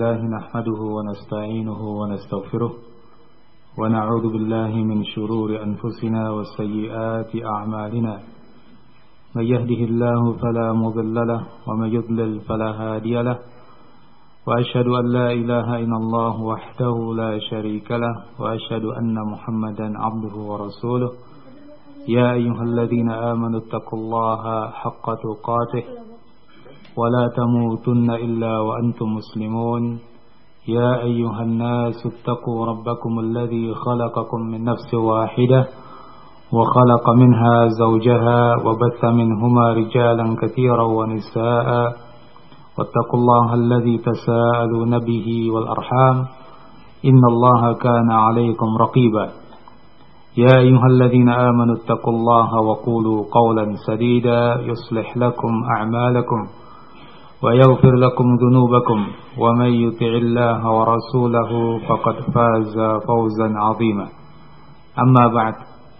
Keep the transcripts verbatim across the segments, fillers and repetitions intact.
لله نحمده ونستعينه ونستغفره ونعوذ بالله من شرور أنفسنا وسيئات أعمالنا من يهده الله فلا مضل له ومن يضلل فلا هادي له وأشهد أن لا إله إلا الله وحده لا شريك له وأشهد أن محمدا عبده ورسوله يا أيها الذين آمنوا اتقوا الله حق تقاته ولا تموتن إلا وأنتم مسلمون يا أيها الناس اتقوا ربكم الذي خلقكم من نفس واحدة وخلق منها زوجها وبث منهما رجالا كثيرا ونساء واتقوا الله الذي تساءلون به والأرحام إن الله كان عليكم رقيبا يا أيها الذين آمنوا اتقوا الله وقولوا قولا سديدا يصلح لكم أعمالكم ويغفر لكم ذنوبكم ومن يطع الله ورسوله فقد فاز فوزا عظيما أما بعد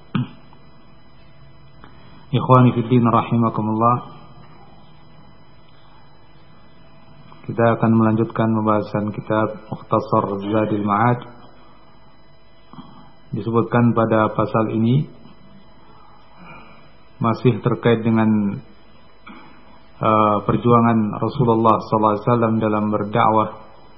إخواني في الدين رحمكم الله. Kita akan melanjutkan pembahasan kitab Mukhtasar Zadil Ma'ad. Disebutkan pada pasal ini masih terkait dengan uh, perjuangan Rasulullah sallallahu alaihi wasallam dalam berdakwah,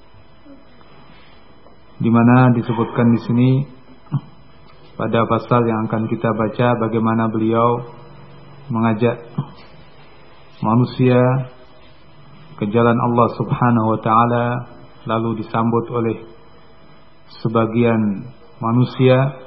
di mana disebutkan di sini pada pasal yang akan kita baca bagaimana beliau mengajak manusia ke jalan Allah Subhanahu wa taala, lalu disambut oleh sebagian manusia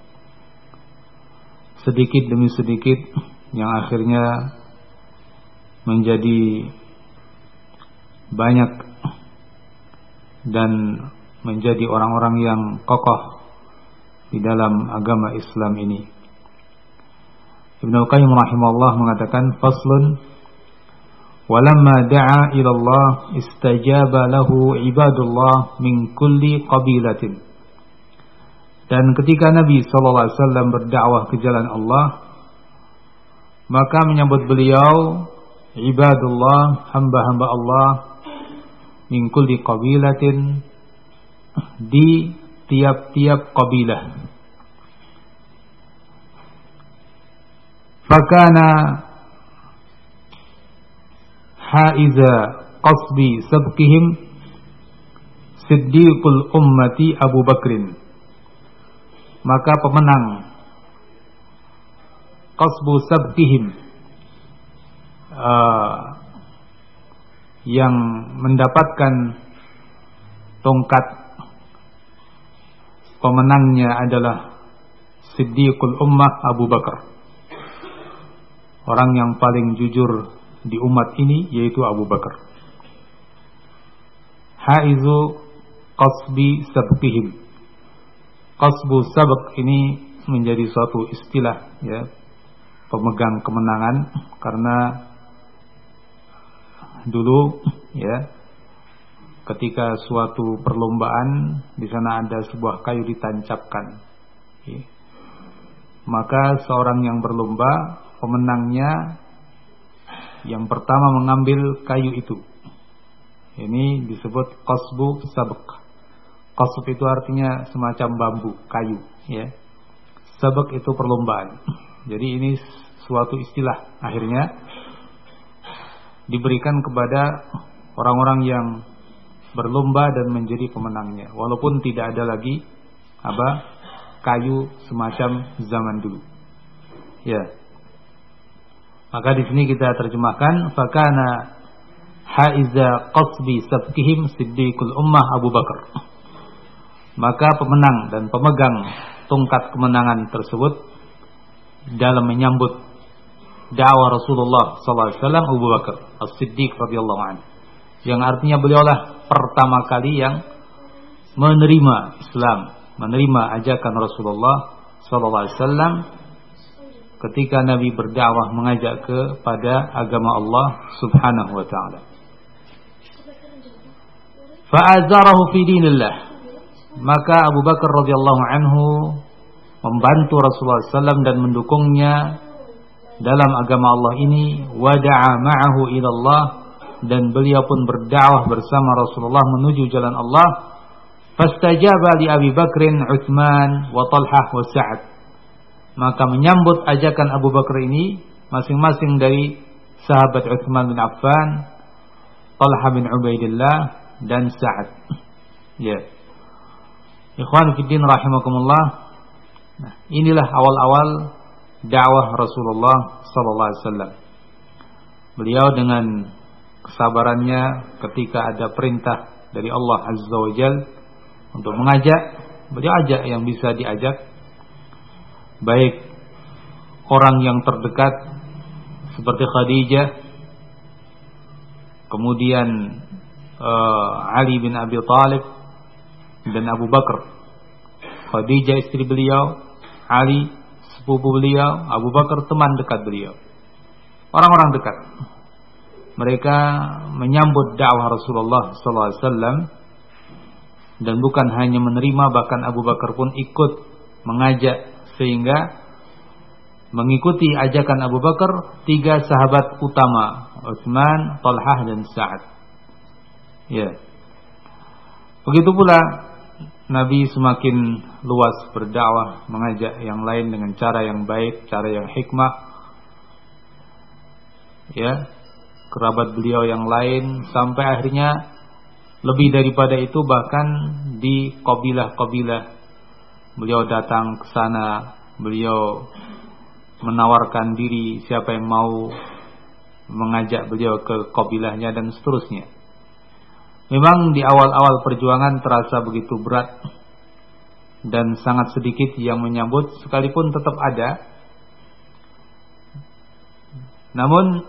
sedikit demi sedikit yang akhirnya menjadi banyak dan menjadi orang-orang yang kokoh di dalam agama Islam ini. Ibnu Qayyim rahimahullah mengatakan, faslun walamma da'a ila Allah istajaba lahu ibadullah min kulli qabilatin. Dan ketika Nabi sallallahu alaihi wasallam berdakwah ke jalan Allah, maka menyambut beliau ibadullah, hamba-hamba Allah, min kulli qabilatin, di tiap-tiap kabilah. Fakana haiza qasbi sabqihim siddiqul ummati Abu Bakrin. Maka pemenang qasbu sabqihim, uh, yang mendapatkan tongkat pemenangnya adalah Siddiqul Ummah Abu Bakar, orang yang paling jujur di umat ini, yaitu Abu Bakar. Haizu qasbi sabqihim. Qasbu sabq ini menjadi suatu istilah, ya, pemegang kemenangan, karena dulu, ya, ketika suatu perlombaan di sana ada sebuah kayu ditancapkan, ya, maka seorang yang berlomba, pemenangnya yang pertama mengambil kayu itu. Ini disebut qasbu sabq. Qasb itu artinya semacam bambu, kayu, ya. Sabq itu perlombaan. Jadi ini suatu istilah akhirnya diberikan kepada orang-orang yang berlomba dan menjadi pemenangnya, walaupun tidak ada lagi apa kayu semacam zaman dulu. Ya. Maka di sini kita terjemahkan, fakana haiza qasbi sabqihim siddiqul ummah Abu Bakar. Maka pemenang dan pemegang tongkat kemenangan tersebut dalam menyambut dakwah Rasulullah sallallahu alaihi wasallam Abu Bakar As-Siddiq radhiyallahu anhu, yang artinya beliaulah pertama kali yang menerima Islam, menerima ajakan Rasulullah sallallahu alaihi wasallam ketika Nabi berdakwah mengajak kepada agama Allah Subhanahu wa taala. Fa'azarahu fi dinillah. Maka Abu Bakar radhiyallahu anhu membantu Rasulullah sallallahu alaihi wasallam dan mendukungnya dalam agama Allah ini. Wada'a ma'ahu ila Allah, dan beliau pun berdakwah bersama Rasulullah menuju jalan Allah. Fastajaba li Abi Bakrin, Utsman, wa Talhah wa Sa'ad. Maka menyambut ajakan Abu Bakar ini masing-masing dari sahabat Utsman bin Affan, Talhah bin Ubaidillah dan Sa'ad. Ya. Ikhwan fillah rahimakumullah. Nah, inilah awal-awal dakwah Rasulullah sallallahu alaihi wasallam. Beliau dengan kesabarannya ketika ada perintah dari Allah Azza wa Jalla untuk mengajak, beliau ajak yang bisa diajak, baik orang yang terdekat seperti Khadijah, kemudian uh, Ali bin Abi Thalib dan Abu Bakar. Khadijah istri beliau, Ali sepupu beliau, Abu Bakar teman dekat beliau, orang-orang dekat. Mereka menyambut dakwah Rasulullah sallallahu alaihi wasallam, dan bukan hanya menerima, bahkan Abu Bakar pun ikut mengajak, sehingga mengikuti ajakan Abu Bakar tiga sahabat utama, Utsman, Talhah dan Sa'ad. Ya. Begitu pula Nabi semakin luas berdakwah, mengajak yang lain dengan cara yang baik, cara yang hikmah. Ya, kerabat beliau yang lain, sampai akhirnya lebih daripada itu, bahkan di kabilah-kabilah beliau datang ke sana, beliau menawarkan diri siapa yang mau mengajak beliau ke kabilahnya dan seterusnya. Memang di awal-awal perjuangan terasa begitu berat dan sangat sedikit yang menyambut, sekalipun tetap ada. Namun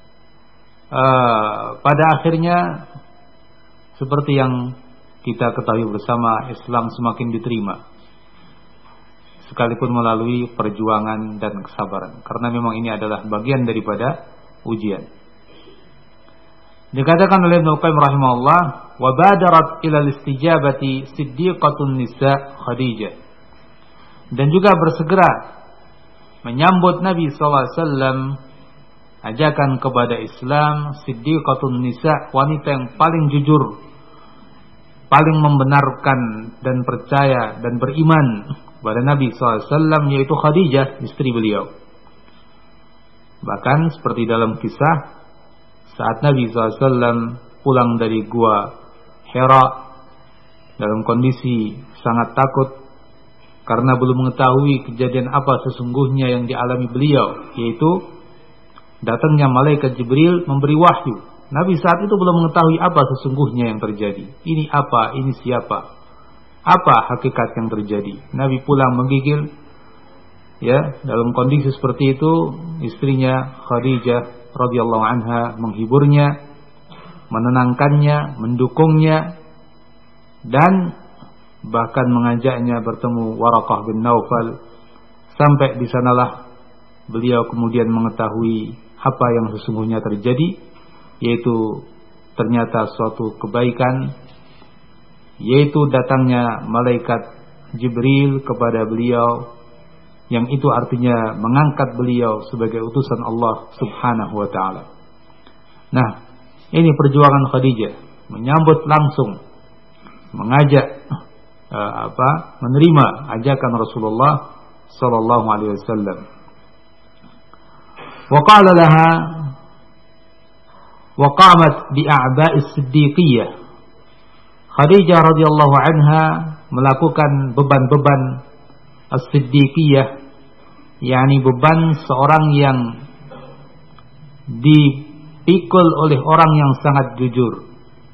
uh, pada akhirnya seperti yang kita ketahui bersama, Islam semakin diterima, sekalipun melalui perjuangan dan kesabaran, karena memang ini adalah bagian daripada ujian. Dikatakan oleh Ibnu Qayyim rahimahullah, wa badarat ila istijabati siddiqatun nisa Khadijah, dan juga bersegera menyambut Nabi sallallahu alaihi wasallam ajakan kepada Islam siddiqatun nisa, wanita yang paling jujur, paling membenarkan dan percaya dan beriman kepada Nabi sallallahu alaihi wasallam, yaitu Khadijah, istri beliau. Bahkan seperti dalam kisah, saat Nabi sallallahu alaihi wasallam pulang dari gua Hira dalam kondisi sangat takut karena belum mengetahui kejadian apa sesungguhnya yang dialami beliau, yaitu datangnya malaikat Jibril memberi wahyu. Nabi saat itu belum mengetahui apa sesungguhnya yang terjadi. Ini apa? Ini siapa? Apa hakikat yang terjadi? Nabi pulang menggigil. Ya, dalam kondisi seperti itu, istrinya Khadijah radhiyallahu anha menghiburnya, menenangkannya, mendukungnya, dan bahkan mengajaknya bertemu Waraqah bin Naufal. Sampai di sanalah beliau kemudian mengetahui apa yang sesungguhnya terjadi, yaitu ternyata suatu kebaikan, yaitu datangnya malaikat Jibril kepada beliau, yang itu artinya mengangkat beliau sebagai utusan Allah subhanahu wa ta'ala. Nah, ini perjuangan Khadijah, menyambut langsung, mengajak uh, apa menerima ajakan Rasulullah sallallahu alaihi wasallam. Wa qala laha wa qamat bi a'ba'is siddiqiyah. Khadijah radhiyallahu anha melakukan beban-beban as-siddiqiyah, yakni beban seorang yang dipikul oleh orang yang sangat jujur.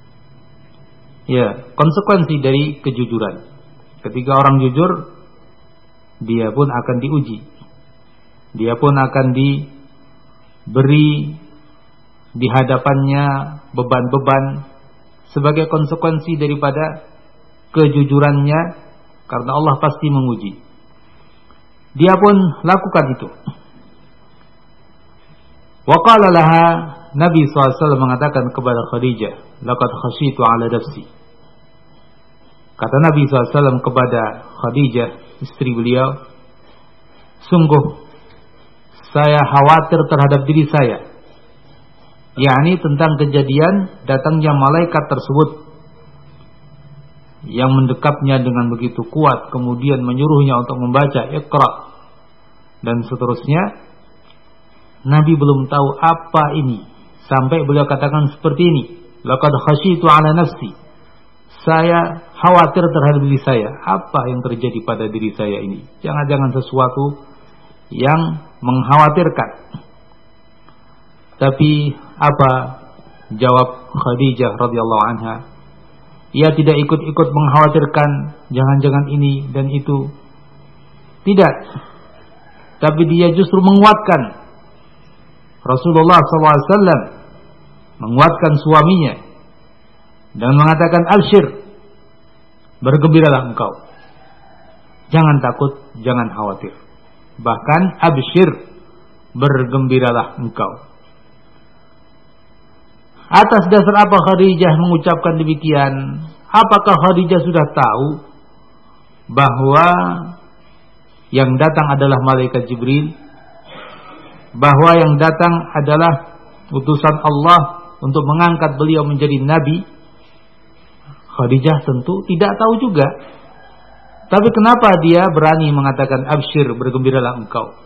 Ya, konsekuensi dari kejujuran. Ketika orang jujur, dia pun akan diuji. Dia pun akan diberi di hadapannya beban-beban sebagai konsekuensi daripada kejujurannya, karena Allah pasti menguji. Dia pun lakukan itu. Wa qala laha, Nabi sallallahu alaihi wasallam mengatakan kepada Khadijah, laqad khashitu ala nafsi. Kata Nabi sallallahu alaihi wasallam kepada Khadijah, istri beliau, sungguh saya khawatir terhadap diri saya. yakni tentang kejadian datangnya malaikat tersebut yang mendekapnya dengan begitu kuat, kemudian menyuruhnya untuk membaca Iqra dan seterusnya. Nabi belum tahu apa ini sampai beliau katakan seperti ini, laqad khasyitu ala nafsi, saya khawatir terhadap diri saya. Apa yang terjadi pada diri saya ini? Jangan-jangan sesuatu yang mengkhawatirkan. Tapi apa jawab Khadijah radhiyallahu anha? Ia tidak ikut-ikut mengkhawatirkan jangan-jangan ini dan itu. Tidak. Tapi dia justru menguatkan Rasulullah shallallahu alaihi wasallam, menguatkan suaminya dan mengatakan, "Abshir, bergembiralah engkau. Jangan takut, jangan khawatir. Bahkan abshir, bergembiralah engkau." Atas dasar apa Khadijah mengucapkan demikian? Apakah Khadijah sudah tahu bahwa yang datang adalah malaikat Jibril, bahwa yang datang adalah utusan Allah untuk mengangkat beliau menjadi nabi? Khadijah tentu tidak tahu juga. Tapi kenapa dia berani mengatakan absyir, bergembiralah engkau?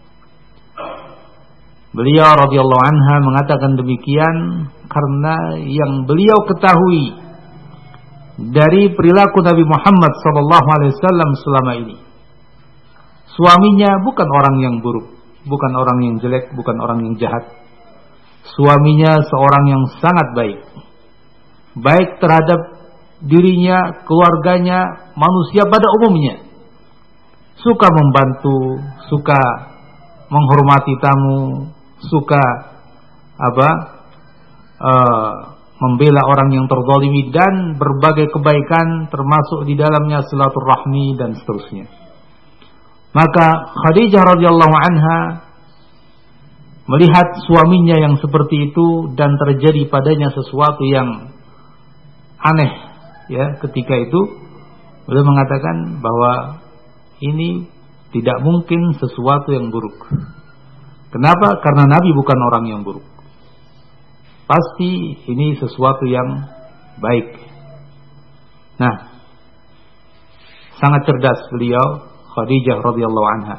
Beliau radhiyallahu anha mengatakan demikian karena yang beliau ketahui dari perilaku Nabi Muhammad sallallahu alaihi wasallam selama ini, suaminya bukan orang yang buruk, bukan orang yang jelek, bukan orang yang jahat. Suaminya seorang yang sangat baik. Baik terhadap dirinya, keluarganya, manusia pada umumnya. Suka membantu, suka menghormati tamu, suka apa? Uh, membela orang yang terzalimi dan berbagai kebaikan termasuk di dalamnya silaturahmi dan seterusnya. Maka Khadijah radhiyallahu anha melihat suaminya yang seperti itu dan terjadi padanya sesuatu yang aneh, ya, ketika itu beliau mengatakan bahwa ini tidak mungkin sesuatu yang buruk. Kenapa? Karena Nabi bukan orang yang buruk. Pasti ini sesuatu yang baik. Nah, sangat cerdas beliau Khadijah radhiyallahu anha.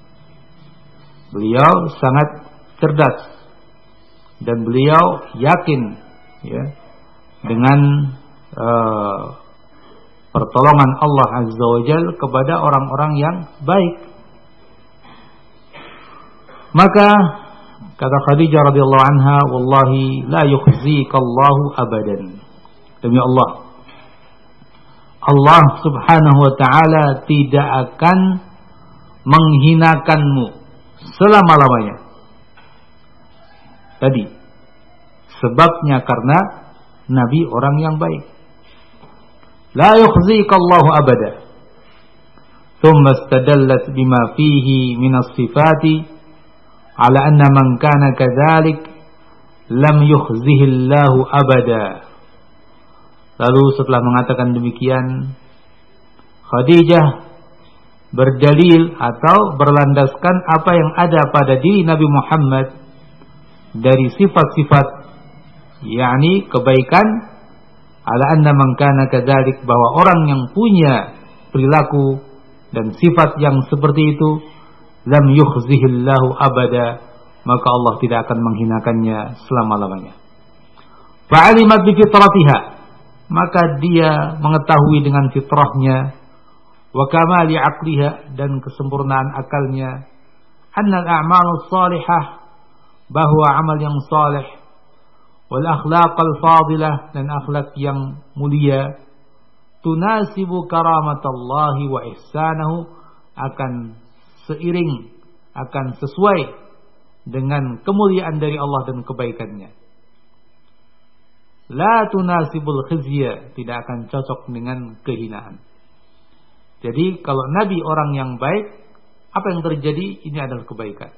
Beliau sangat cerdas dan beliau yakin, ya, dengan uh, pertolongan Allah Azza wa Jalla kepada orang-orang yang baik. Maka kata Khadijah radhiyallahu anha, "Wallahi la yukhzikallahu abadan." Demi Allah, Allah subhanahu wa ta'ala tidak akan menghinakanmu selama-lamanya. Tadi sebabnya karena Nabi orang yang baik. La yukhzikallahu abada. Thumma istadallat bima fihi minas sifati ala anna man kana kadzalik lam yukhzihillahu abada. Lalu setelah mengatakan demikian, Khadijah berdalil atau berlandaskan apa yang ada pada diri Nabi Muhammad dari sifat-sifat, yakni kebaikan, ala anna man kana kadzalik, bahwa orang yang punya perilaku dan sifat yang seperti itu, lam yukhzihillahu abada, maka Allah tidak akan menghinakannya selama-lamanya. Fa'alimat bi fitratiha, maka dia mengetahui dengan fitrahnya, wa kamali aqliha, dan kesempurnaan akalnya, annal a'malus salihah, bahwa amal yang saleh, wal akhlaqal fadilah, dan akhlak yang mulia, tunasibu karamatallahi wa ihsanahu, akan seiring, akan sesuai dengan kemuliaan dari Allah dan kebaikannya. La tunasibul khizya, tidak akan cocok dengan kehinaan. Jadi kalau Nabi orang yang baik, apa yang terjadi? Ini adalah kebaikan.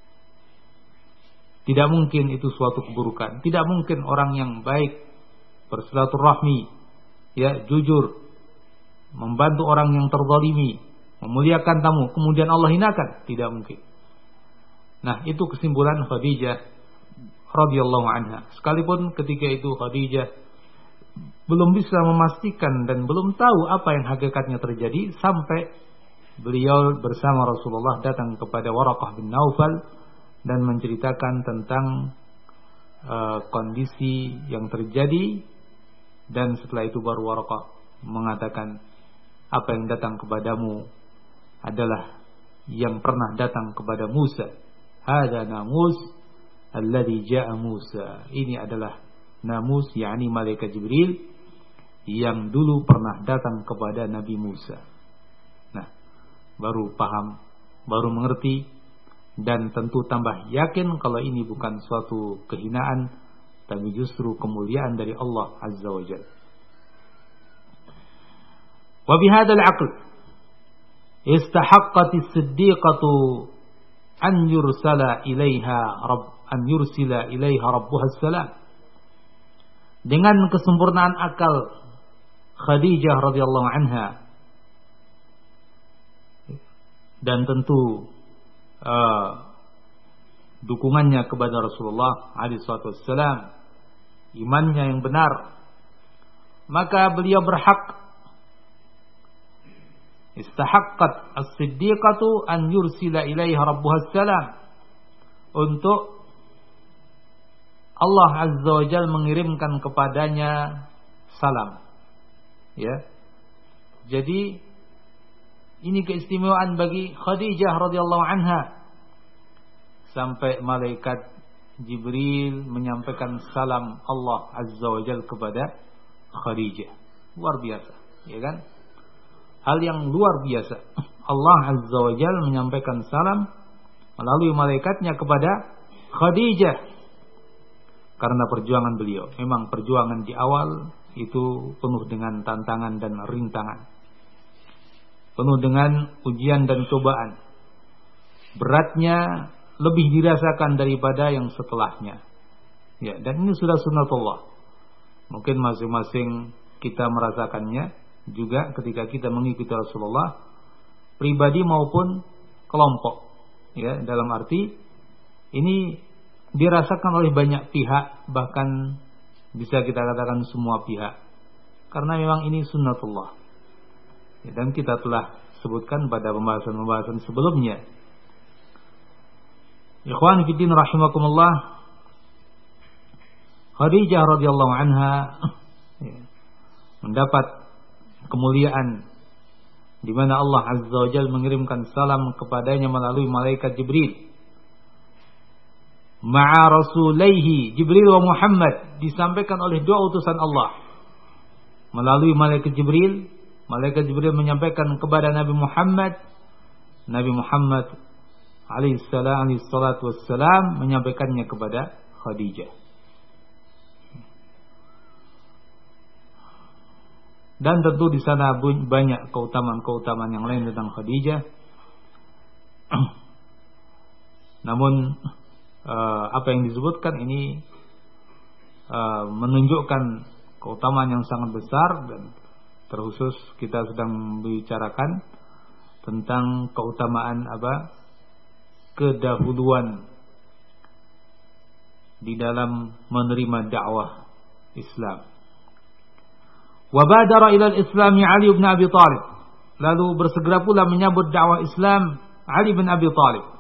Tidak mungkin itu suatu keburukan. Tidak mungkin orang yang baik, bersilaturahmi, ya, jujur, membantu orang yang terzalimi, memuliakan tamu, kemudian Allah hinakan. Tidak mungkin. Nah, itu kesimpulan Khadijah radhiyallahu anha. Sekalipun ketika itu Khadijah belum bisa memastikan dan belum tahu apa yang hakikatnya terjadi sampai beliau bersama Rasulullah datang kepada Waraqah bin Naufal dan menceritakan tentang uh, kondisi yang terjadi, dan setelah itu baru Waraqah mengatakan, apa yang datang kepadamu adalah yang pernah datang kepada Musa. Hada namus alladhi ja'a Musa. Ini adalah namus, yakni malaikat Jibril yang dulu pernah datang kepada Nabi Musa. Nah, baru paham, baru mengerti, dan tentu tambah yakin kalau ini bukan suatu kehinaan, tapi justru kemuliaan dari Allah Azza wa Jalla. Wa bihadzal 'aql istahaqqat as-siddiqatu an yursala ilaiha rabb an yursila ilaiha rabbuha as-salam. Dengan kesempurnaan akal Khadijah radhiyallahu anha, dan tentu uh, dukungannya kepada Rasulullah alaihi wassalam, imannya yang benar, maka beliau berhak, istahaqqat as-siddiqatu an yursila ilaiha rabbuha as-salam, untuk Allah Azza wa Jalla mengirimkan kepadanya salam. Ya. Jadi ini keistimewaan bagi Khadijah radhiyallahu anha, sampai malaikat Jibril menyampaikan salam Allah Azza wa Jalla kepada Khadijah. Luar biasa, ya kan? Hal yang luar biasa. Allah Azza wa Jalla menyampaikan salam melalui malaikatnya kepada Khadijah karena perjuangan beliau. Memang perjuangan di awal itu penuh dengan tantangan dan rintangan, penuh dengan ujian dan cobaan. Beratnya lebih dirasakan daripada yang setelahnya. Ya, dan ini sudah sunnatullah. Mungkin masing-masing kita merasakannya juga ketika kita mengikuti Rasulullah, pribadi maupun kelompok. Ya, dalam arti ini dirasakan oleh banyak pihak, bahkan bisa kita katakan semua pihak, karena memang ini sunnatullah. Ya, dan kita telah sebutkan pada pembahasan-pembahasan sebelumnya. Ikhwan fillah rahimakumullah, Khadijah radhiyallahu anha ya, mendapat kemuliaan di mana Allah Azza wa Jalla mengirimkan salam kepadanya melalui malaikat Jibril. Ma'a rasulaihi Jibril wa Muhammad, disampaikan oleh dua utusan Allah melalui malaikat Jibril. Malaikat Jibril menyampaikan kepada Nabi Muhammad, Nabi Muhammad alaihi salam alaihi salatu wassalam menyampaikannya kepada Khadijah. Dan tentu di sana banyak keutamaan-keutamaan yang lain tentang Khadijah. Namun Uh, apa yang disebutkan ini uh, menunjukkan keutamaan yang sangat besar, dan terkhusus kita sedang membicarakan tentang keutamaan apa kedahuluan di dalam menerima dakwah Islam. Wa badara ila al-Islam Ali bin Abi Thalib, lalu bersegera pula menyambut dakwah Islam Ali bin Abi Thalib,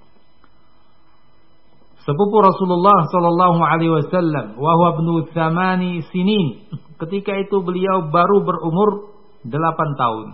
sepupu Rasulullah sallallahu alaihi wasallam, wa huwa ibnu thamani sinin. Ketika itu beliau baru berumur delapan tahun.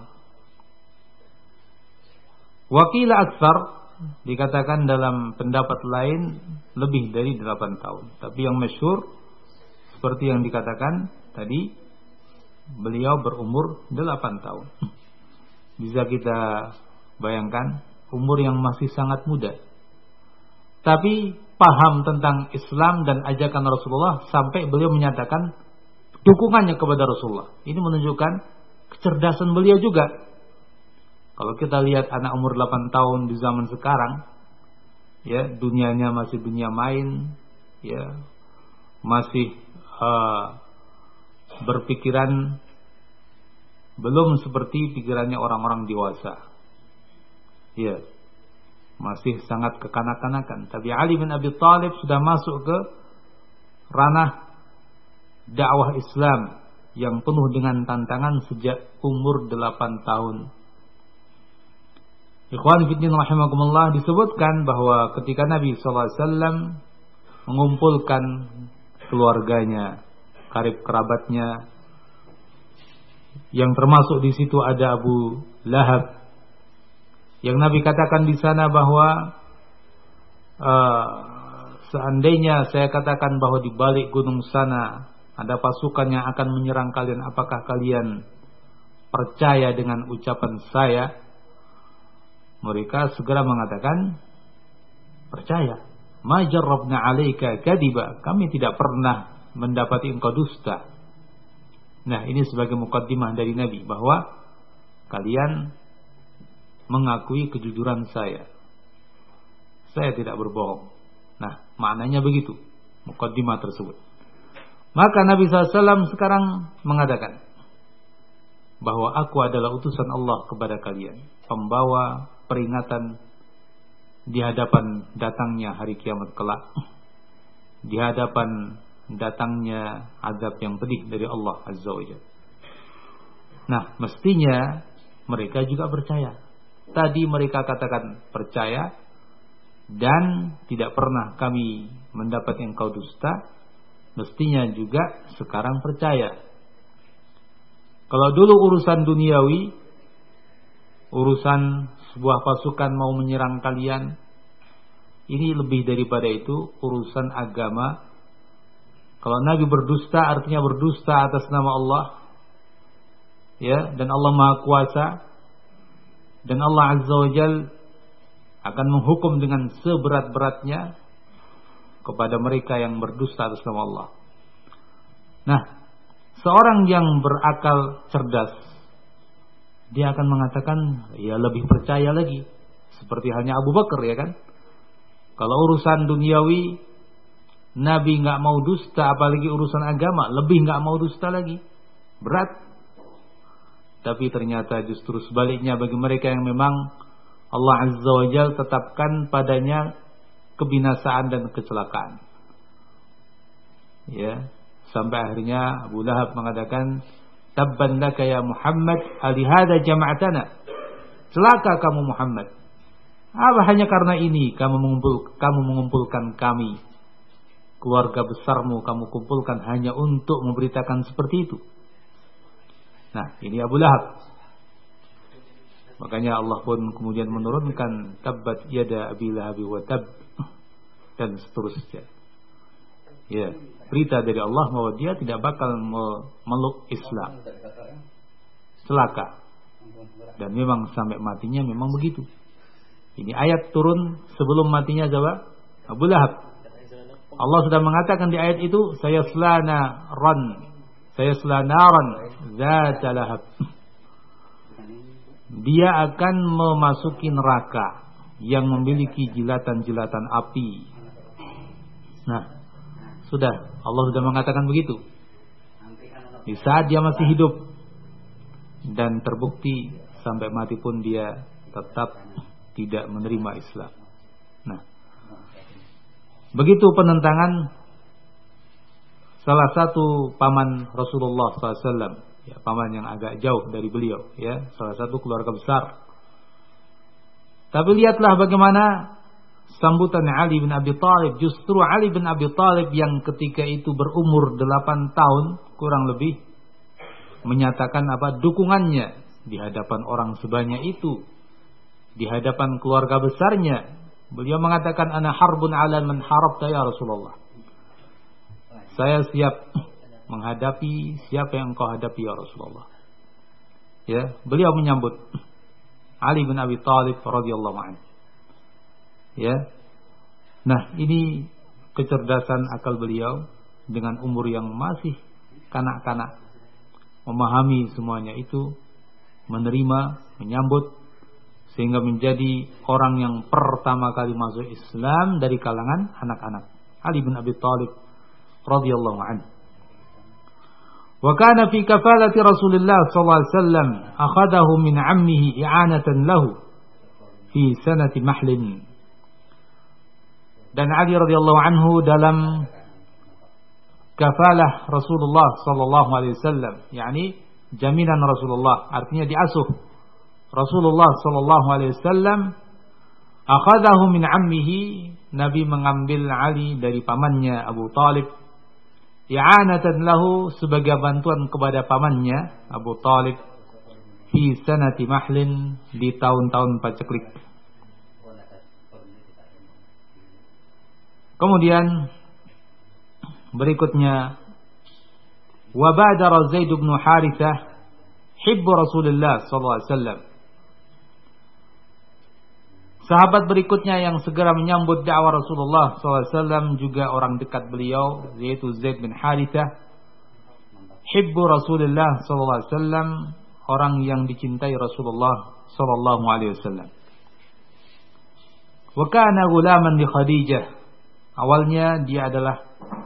Wakila aktsar, dikatakan dalam pendapat lain lebih dari delapan tahun. Tapi yang masyhur seperti yang dikatakan tadi, beliau berumur delapan tahun. Bisa kita bayangkan umur yang masih sangat muda, tapi paham tentang Islam dan ajakan Rasulullah sampai beliau menyatakan dukungannya kepada Rasulullah. Ini menunjukkan kecerdasan beliau juga. Kalau kita lihat anak umur delapan tahun di zaman sekarang, ya, dunianya masih dunia main, ya, masih uh, berpikiran belum seperti pikirannya orang-orang dewasa. Ya, masih sangat kekanak-kanakan. Tapi Ali bin Abi Thalib sudah masuk ke ranah dakwah Islam yang penuh dengan tantangan sejak umur delapan tahun. Ikhwan fillah rahimakumullah, disebutkan bahwa ketika Nabi sallallahu alaihi wasallam mengumpulkan keluarganya, karib kerabatnya, yang termasuk di situ ada Abu Lahab, yang Nabi katakan di sana bahwa uh, seandainya saya katakan bahwa di balik gunung sana ada pasukan yang akan menyerang kalian, apakah kalian percaya dengan ucapan saya? Mereka segera mengatakan percaya. Ma jarrabna 'alaika kadiba, kami tidak pernah mendapati engkau dusta. Nah, ini sebagai mukaddimah dari Nabi bahwa kalian mengakui kejujuran saya. Saya tidak berbohong. Nah, maknanya begitu mukaddimah tersebut. Maka Nabi sallallahu alaihi wasallam sekarang mengatakan bahwa aku adalah utusan Allah kepada kalian, pembawa peringatan di hadapan datangnya hari kiamat kelak, di hadapan datangnya azab yang pedih dari Allah Azza wa Jalla. Nah, mestinya mereka juga percaya. Tadi mereka katakan percaya dan tidak pernah kami mendapat engkau dusta. Mestinya juga sekarang percaya. Kalau dulu urusan duniawi, urusan sebuah pasukan mau menyerang kalian, ini lebih daripada itu urusan agama. Kalau Nabi berdusta artinya berdusta atas nama Allah, ya, dan Allah Maha Kuasa, dan Allah Azza wa Jal akan menghukum dengan seberat-beratnya kepada mereka yang berdusta atas nama Allah. Nah, seorang yang berakal cerdas, dia akan mengatakan, ya lebih percaya lagi. Seperti halnya Abu Bakar, ya kan? Kalau urusan duniawi, Nabi nggak mau dusta, apalagi urusan agama, lebih nggak mau dusta lagi. Berat. Tapi ternyata justru sebaliknya bagi mereka yang memang Allah Azza wa Jalla tetapkan padanya kebinasaan dan kecelakaan. Ya, sampai akhirnya Abu Lahab mengatakan, "Tabban laka ya Muhammad, alihada jama'atana." Celaka kamu Muhammad. Apa hanya karena ini kamu mengumpul kamu mengumpulkan kami, keluarga besarmu kamu kumpulkan hanya untuk memberitakan seperti itu. Nah, ini Abu Lahab. Makanya Allah pun kemudian menurunkan tabbat yada Abi Lahab wa tab dan seterusnya. Ya, berita dari Allah bahwa dia tidak bakal memeluk Islam. Celaka. Dan memang sampai matinya memang begitu. Ini ayat turun sebelum matinya siapa? Abu Lahab. Allah sudah mengatakan di ayat itu, saya selana ran, saya selanaran zata lahab. Dia akan memasuki neraka yang memiliki jilatan-jilatan api. Nah, sudah Allah sudah mengatakan begitu. Di saat dia masih hidup dan terbukti sampai mati pun dia tetap tidak menerima Islam. Nah, begitu penentangan salah satu paman Rasulullah sallallahu alaihi wasallam, ya, paman yang agak jauh dari beliau, ya, salah satu keluarga besar. Tapi lihatlah bagaimana sambutan Ali bin Abi Thalib. Justru Ali bin Abi Thalib yang ketika itu berumur delapan tahun kurang lebih menyatakan apa? Dukungannya di hadapan orang sebanyak itu, di hadapan keluarga besarnya. Beliau mengatakan, ana harbun ala man harabta ya Rasulullah. Saya siap menghadapi siapa yang engkau hadapi ya Rasulullah. Ya, beliau menyambut Ali bin Abi Thalib radhiyallahu anhu. Ya. Nah, ini kecerdasan akal beliau dengan umur yang masih kanak-kanak, memahami semuanya itu, menerima, menyambut, sehingga menjadi orang yang pertama kali masuk Islam dari kalangan anak-anak. Ali bin Abi Thalib radhiyallahu anhu. Wa kana fi kafalati Rasulillah sallallahu alaihi wasallam akhadahu min 'ammihi i'anatan lahu fi sanati mahlin. Dan Ali radhiyallahu anhu dalam kafalah Rasulullah sallallahu alaihi wasallam, yakni jaminan Rasulullah, artinya diasuh Rasulullah sallallahu alaihi wasallam. Akhadahu min ammihi, Nabi mengambil Ali dari pamannya Abu Talib, i'anatan lahu, sebagai bantuan kepada pamannya Abu Talib, fi sanati mahlin, di tahun-tahun paceklik. Kemudian berikutnya, wa badara Zaid bin Harithah hibbu Rasulullah sallallahu alaihi wasallam. Sahabat berikutnya yang segera menyambut dakwah Rasulullah sallallahu alaihi wasallam juga orang dekat beliau, yaitu Zaid bin Harithah. Hibbu Rasulullah sallallahu alaihi wasallam, orang yang dicintai Rasulullah sallallahu alaihi wasallam. Wa kana ghulaman li Khadijah. Awalnya dia adalah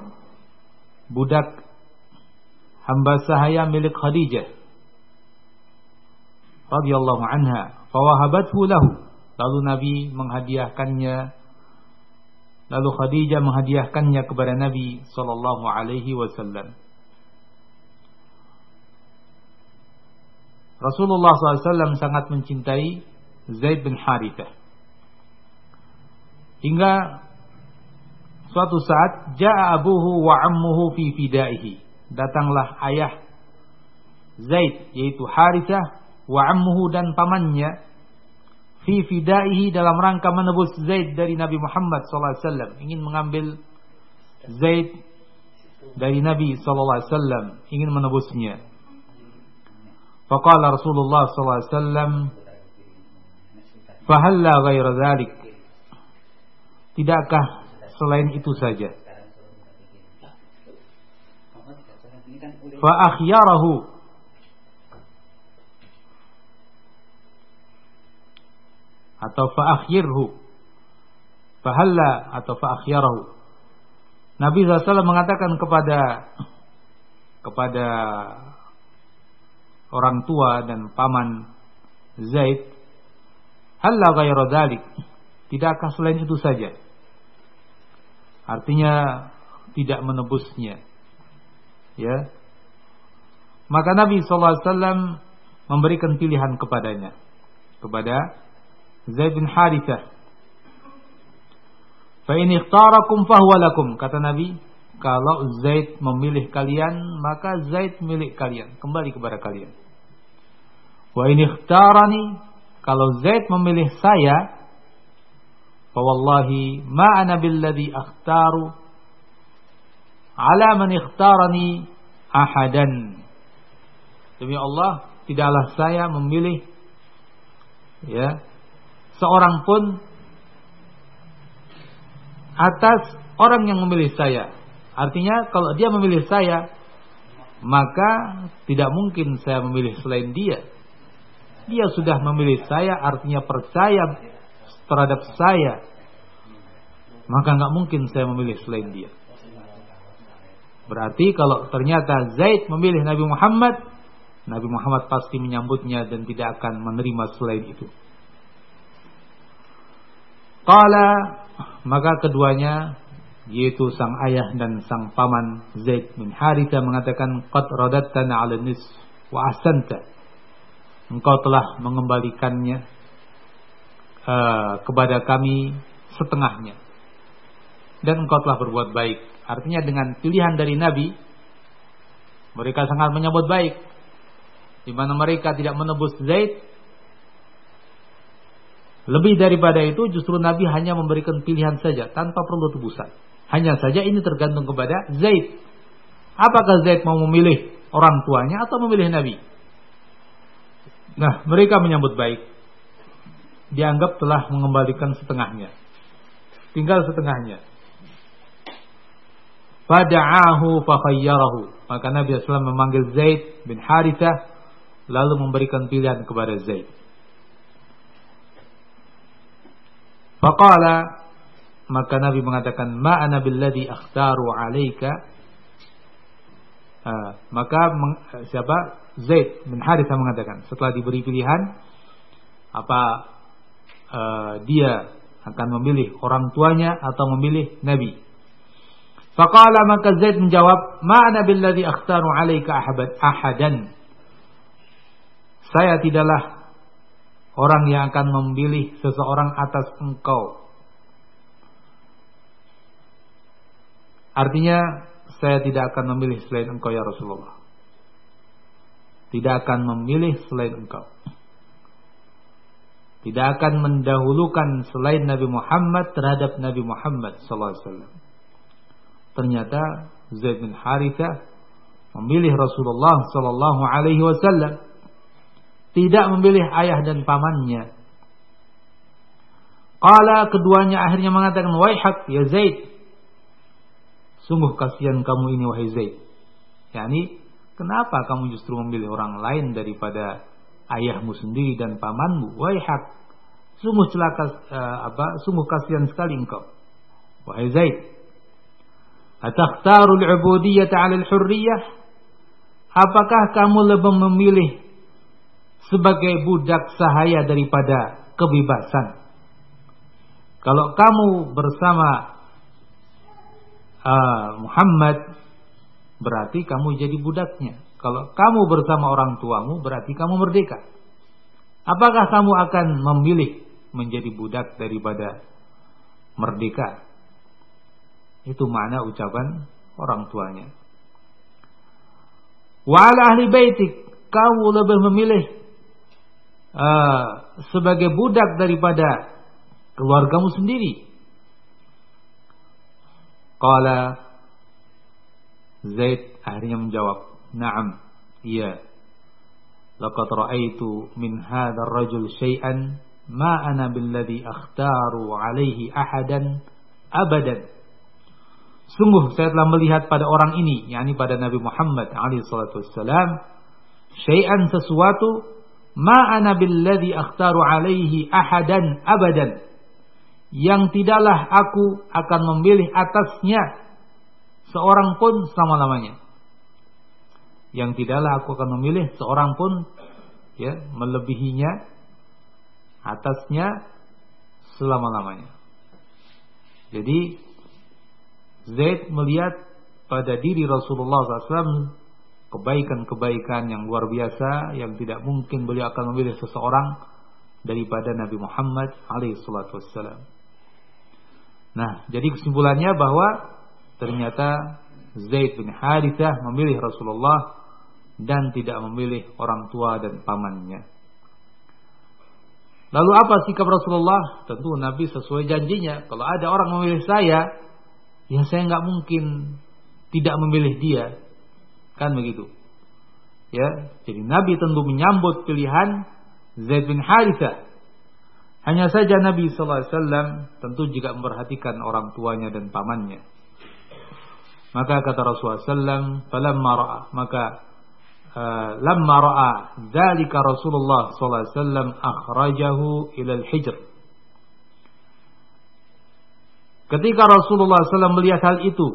budak hamba sahaya milik Khadijah radhiyallahu anha, fawahabathu lahu. Lalu Nabi menghadiahkannya, lalu Khadijah menghadiahkannya kepada Nabi sallallahu alaihi wasallam. Rasulullah sallallahu alaihi wasallam sangat mencintai Zaid bin Harithah. Hingga suatu saat ja'a abuhu wa ammuhu fi fidaihi. Datanglah ayah Zaid, yaitu Harithah, wa ammuhu, dan pamannya, fi fidaihi, dalam rangka menebus Zaid dari Nabi Muhammad sallallahu alaihi wasallam, ingin mengambil Zaid dari Nabi sallallahu alaihi wasallam, ingin menebusnya. Faqala Rasulullah sallallahu alaihi wasallam, fahalla ghaira dzalik, tidakkah selain itu saja? Fa akhyarahu, atau fa'akhirhu, fahalla atau fa'akhirahu. Nabi sallallahu alaihi wasallam mengatakan kepada kepada orang tua dan paman Zaid, halla ghairu dzalik, tidakkah selain itu saja? Artinya tidak menebusnya, ya. Maka Nabi sallallahu alaihi wasallam memberikan pilihan kepadanya, kepada Zaid bin Harithah. Fa in ikhtarakum fahuwa lakum, kata Nabi, kalau Zaid memilih kalian, maka Zaid milik kalian, kembali kepada kalian. Wa in ikhtarani, kalau Zaid memilih saya, fa wallahi ma ana billadhi akhtaru ala man ikhtarani ahadan. Demi Allah, tidaklah saya memilih, ya, seorang pun atas orang yang memilih saya. Artinya kalau dia memilih saya, maka tidak mungkin saya memilih selain dia. Dia sudah memilih saya, artinya percaya terhadap saya, maka nggak mungkin saya memilih selain dia. Berarti kalau ternyata Zaid memilih Nabi Muhammad, Nabi Muhammad pasti menyambutnya dan tidak akan menerima selain itu. Qala, maka keduanya, yaitu sang ayah dan sang paman Zaid bin Harithah, mengatakan, qad radattana 'ala nis wa ahsanta, engkau telah mengembalikannya uh, kepada kami setengahnya, dan engkau telah berbuat baik. Artinya dengan pilihan dari Nabi, mereka sangat menyambut baik, di mana mereka tidak menebus Zaid. Lebih daripada itu, justru Nabi hanya memberikan pilihan saja tanpa perlu tebusan. Hanya saja ini tergantung kepada Zaid. Apakah Zaid mau memilih orang tuanya atau memilih Nabi? Nah, mereka menyambut baik. Dianggap telah mengembalikan setengahnya. Tinggal setengahnya. Fada'ahu fakhayyarahu. Maka Nabi sallallahu alaihi wasallam memanggil Zaid bin Harithah, lalu memberikan pilihan kepada Zaid. Faqala, maka Nabi mengatakan, ma ana billadhi akhtaru alaika. Uh, maka meng, siapa? Zaid bin Harithah mengatakan, setelah diberi pilihan, apa uh, dia akan memilih orang tuanya atau memilih Nabi. Faqala, maka Zaid menjawab, ma ana billadhi akhtaru alaika ahadan. Saya tidaklah orang yang akan memilih seseorang atas engkau. Artinya, saya tidak akan memilih selain engkau ya Rasulullah. Tidak akan memilih selain engkau. Tidak akan mendahulukan selain Nabi Muhammad terhadap Nabi Muhammad sallallahu alaihi wasallam. Ternyata Zaid bin Harithah memilih Rasulullah sallallahu alaihi wasallam, tidak memilih ayah dan pamannya. Qala, keduanya akhirnya mengatakan, waihak ya Zaid, sungguh kasihan kamu ini wahai Zaid. Yani, kenapa kamu justru memilih orang lain daripada ayahmu sendiri dan pamanmu? Waihak, sungguh celaka, uh, apa? Sungguh kasihan sekali engkau wahai Zaid. Atakhtarul ubudiyyata 'alal hurriyah? Apakah kamu lebih memilih sebagai budak sahaya daripada kebebasan? Kalau kamu bersama uh, Muhammad, berarti kamu jadi budaknya. Kalau kamu bersama orang tuamu, berarti kamu merdeka. Apakah kamu akan memilih menjadi budak daripada merdeka? Itu makna ucapan orang tuanya. Wa ala ahli baitik, kamu lebih memilih uh, sebagai budak daripada keluargamu sendiri. Qala, Zaid akhirnya menjawab, na'am, iya. Laqad ra'aitu min hadzal rajul syai'an ma ana billadhi akhtaru alaihi ahadan abadan. Sungguh saya telah melihat pada orang ini, yakni pada Nabi Muhammad alaihi salatu wassalam, syai'an sesuatu, ma ana billadhi akhtaru alaihi ahadan abadan, yang tidaklah aku akan memilih atasnya seorang pun selama-lamanya. Yang tidaklah aku akan memilih seorang pun ya melebihinya atasnya selama-lamanya. Jadi Zaid melihat pada diri Rasulullah shallallahu alaihi wasallam kebaikan-kebaikan yang luar biasa, yang tidak mungkin beliau akan memilih seseorang daripada Nabi Muhammad alaihi salatu wassalam. Nah, jadi kesimpulannya bahwa ternyata Zaid bin Harithah memilih Rasulullah dan tidak memilih orang tua dan pamannya. Lalu apa sikap Rasulullah? Tentu Nabi sesuai janjinya. Kalau ada orang memilih saya, ya saya nggak mungkin tidak memilih dia, kan begitu? Ya, jadi Nabi tentu menyambut pilihan Zaid bin Harithah. Hanya saja Nabi sallallahu alaihi wasallam tentu juga memperhatikan orang tuanya dan pamannya. Maka kata Rasulullah sallallahu alaihi wasallam, falamma ra'a, maka uh, lamma ra'a dzalika Rasulullah sallallahu alaihi wasallam akhrajahu ila al-hijr. Ketika Rasulullah sallallahu alaihi wasallam melihat hal itu,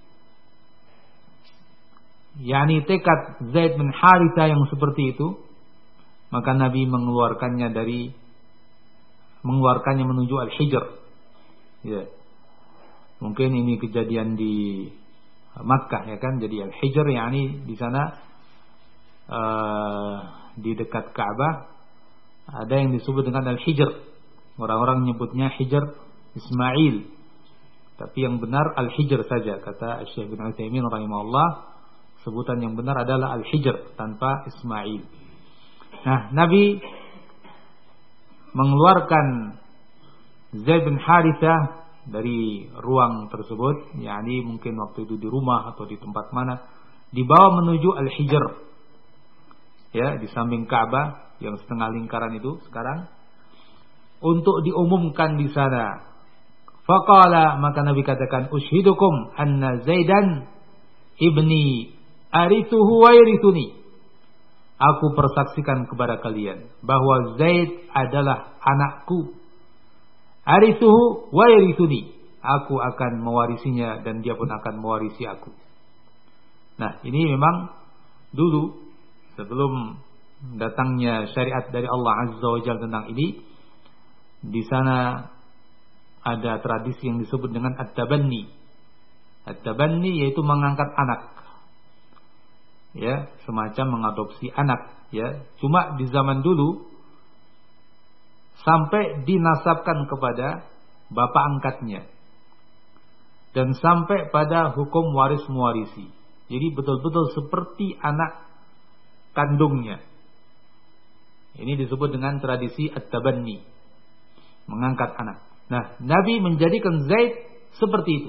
yakni tekad Zaid bin Harithah yang seperti itu, maka Nabi mengeluarkannya dari mengeluarkannya menuju al-hijr. Ya. Mungkin ini kejadian di Makkah ya kan, jadi al-hijr yakni di sana uh, di dekat Ka'bah ada yang disebut dengan al-hijr. Orang-orang menyebutnya hijr Ismail, tapi yang benar al-hijr saja, kata Syekh bin Utsaimin rahimahullah. Sebutan yang benar adalah al-hijr tanpa Ismail. Nah, Nabi mengeluarkan Zaid bin Harithah dari ruang tersebut, yakni mungkin waktu itu di rumah atau di tempat mana, dibawa menuju al-hijr, ya, di samping Ka'bah yang setengah lingkaran itu sekarang, untuk diumumkan di sana. Faqala, maka Nabi katakan, ushidukum anna Zaidan ibni arithuhu wa yarithuni. Aku persaksikan kepada kalian bahwa Zaid adalah anakku. Arithuhu wa yarithuni. Aku akan mewarisinya dan dia pun akan mewarisi aku. Nah, ini memang dulu sebelum datangnya syariat dari Allah Azza wa Jalla tentang ini, di sana ada tradisi yang disebut dengan at-tabanni. At-tabanni yaitu mengangkat anak. Ya, semacam mengadopsi anak, ya. Cuma di zaman dulu sampai dinasabkan kepada bapak angkatnya. Dan sampai pada hukum waris mewarisi. Jadi betul-betul seperti anak kandungnya. Ini disebut dengan tradisi at-tabanni, mengangkat anak. Nah, Nabi menjadikan Zaid seperti itu.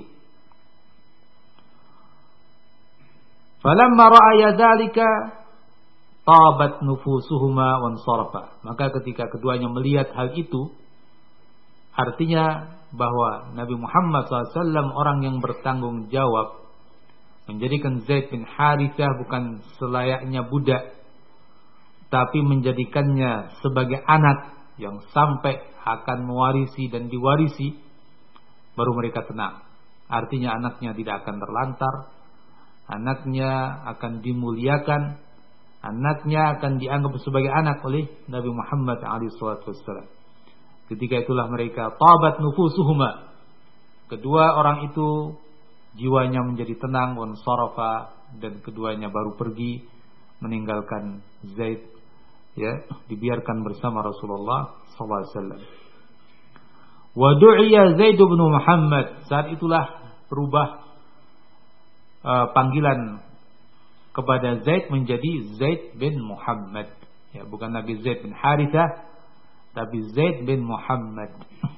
Falamma ra'aya dzalika tabat nufusuhuma wansarafa. Maka ketika keduanya melihat hal itu, artinya bahwa Nabi Muhammad shallallahu alaihi wasallam orang yang bertanggung jawab, menjadikan Zaid bin Harithah bukan selayaknya budak, tapi menjadikannya sebagai anak yang sampai akan mewarisi dan diwarisi, baru mereka tenang. Artinya anaknya tidak akan terlantar, anaknya akan dimuliakan, anaknya akan dianggap sebagai anak oleh Nabi Muhammad shallallahu alaihi wasallam. Ketika itulah mereka tabat nufusuhuma. Kedua orang itu jiwanya menjadi tenang, wan sarafa, dan keduanya baru pergi meninggalkan Zaid, ya, dibiarkan bersama Rasulullah sallallahu alaihi wasallam. Wa du'iya Zaid bin Muhammad. Saat itulah berubah uh, panggilan kepada Zaid menjadi Zaid bin Muhammad. Ya, bukan lagi Zaid bin Harithah, tapi Zaid bin Muhammad.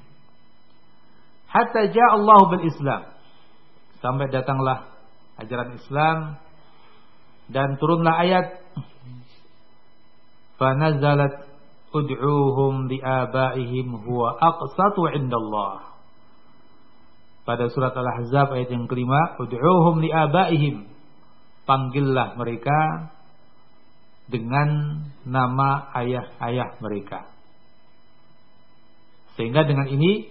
Hatta ja'a Allah bil Islam. Sampai datanglah ajaran Islam dan turunlah ayat fanazalat ud'uuhum li'abaihim huwa aqsatu 'indallah. Pada surat Al-Ahzab ayat yang kelima, ud'uuhum li'abaihim, panggillah mereka dengan nama ayah-ayah mereka. Sehingga dengan ini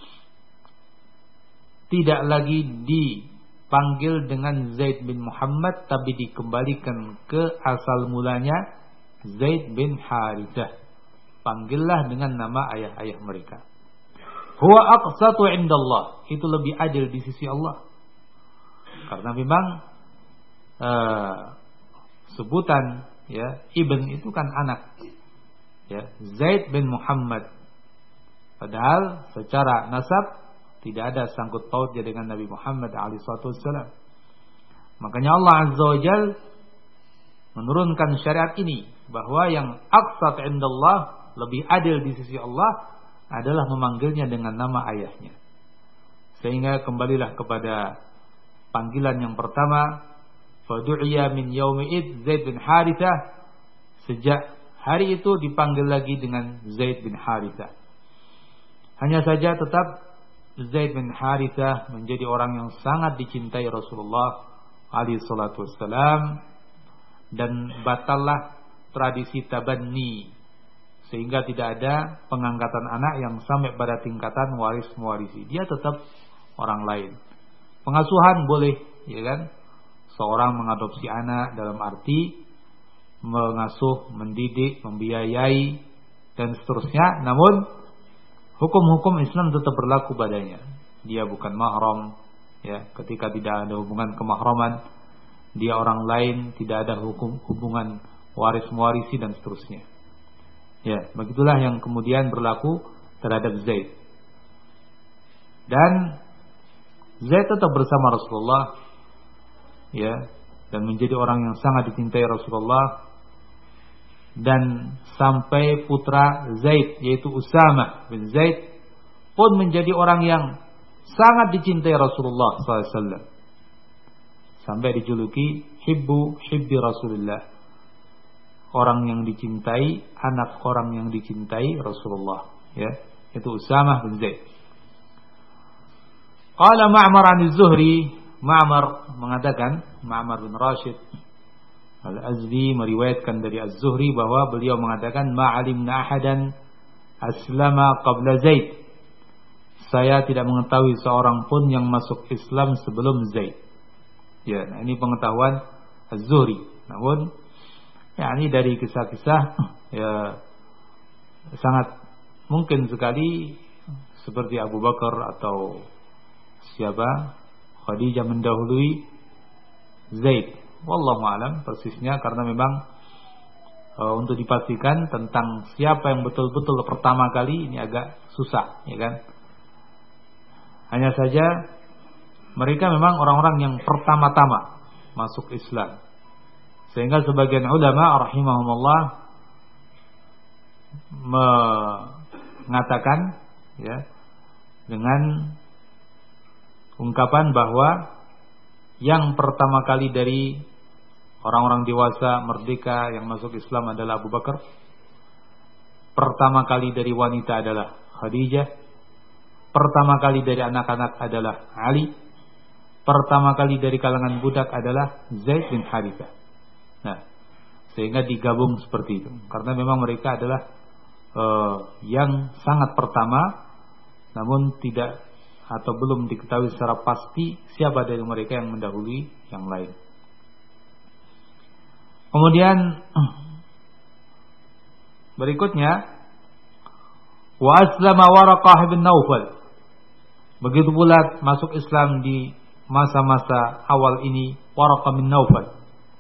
tidak lagi dipanggil dengan Zaid bin Muhammad, tapi dikembalikan ke asal mulanya Zaid bin Harithah. Panggillah dengan nama ayah-ayah mereka. Huwa aqsatu 'indallah, itu lebih adil di sisi Allah. Karena memang uh, sebutan, ya, ibn itu kan anak. Ya, Zaid bin Muhammad. Padahal secara nasab tidak ada sangkut pautnya dengan Nabi Muhammad alaihi wasallam. Makanya Allah Azza wa Jalla menurunkan syariat ini, bahwa yang aqsat 'indallah, lebih adil di sisi Allah, adalah memanggilnya dengan nama ayahnya. Sehingga kembalilah kepada panggilan yang pertama, fadu'iya min yaumi id Zaid bin Harithah. Sejak hari itu dipanggil lagi dengan Zaid bin Harithah. Hanya saja tetap Zaid bin Harithah menjadi orang yang sangat dicintai Rasulullah alaihi salatu wassalam, dan batallah tradisi tabanni, sehingga tidak ada pengangkatan anak yang sampai pada tingkatan waris mewarisi. Dia tetap orang lain. Pengasuhan boleh, ya kan? Seorang mengadopsi anak dalam arti mengasuh, mendidik, membiayai, dan seterusnya. Namun hukum-hukum Islam tetap berlaku padanya. Dia bukan mahram, ya. Ketika tidak ada hubungan kemahraman, dia orang lain, tidak ada hukum hubungan waris mewarisi dan seterusnya. Ya, begitulah yang kemudian berlaku terhadap Zaid. Dan Zaid tetap bersama Rasulullah, ya, dan menjadi orang yang sangat dicintai Rasulullah. Dan sampai putra Zaid, yaitu Usamah bin Zaid, pun menjadi orang yang sangat dicintai Rasulullah sallallahu alaihi wasallam. Sampai dijuluki hibbu hibbi Rasulullah, orang yang dicintai, anak orang yang dicintai Rasulullah, ya, itu Usamah bin Zaid. Qala Ma'mar 'an az-Zuhri, Ma'mar mengatakan, Ma'mar bin Rashid Al-Azdi meriwayatkan dari Az-Zuhri bahwa beliau mengatakan, ma'alimna ahadan aslama qabla Zaid. Saya tidak mengetahui seorang pun yang masuk Islam sebelum Zaid. Ya, nah ini pengetahuan Az-Zuhri. Namun ya, ini dari kisah-kisah, ya, sangat mungkin sekali seperti Abu Bakar atau siapa, Khadijah mendahului Zaid. Wallahu a'lam persisnya, karena memang e, untuk dipastikan tentang siapa yang betul-betul pertama kali ini agak susah, ya kan? Hanya saja mereka memang orang-orang yang pertama-tama masuk Islam. Sehingga sebagian ulama rahimahumullah mengatakan, ya, dengan ungkapan bahwa yang pertama kali dari orang-orang dewasa merdeka yang masuk Islam adalah Abu Bakar. Pertama kali dari wanita adalah Khadijah. Pertama kali dari anak-anak adalah Ali. Pertama kali dari kalangan budak adalah Zaid bin Harithah. Nah, sehingga digabung seperti itu. Karena memang mereka adalah uh, yang sangat pertama, namun tidak atau belum diketahui secara pasti siapa dari mereka yang mendahului yang lain. Kemudian berikutnya, wa aslama Waraqah bin Naufal. Begitu pula masuk Islam di masa-masa awal ini Waraqah bin Naufal.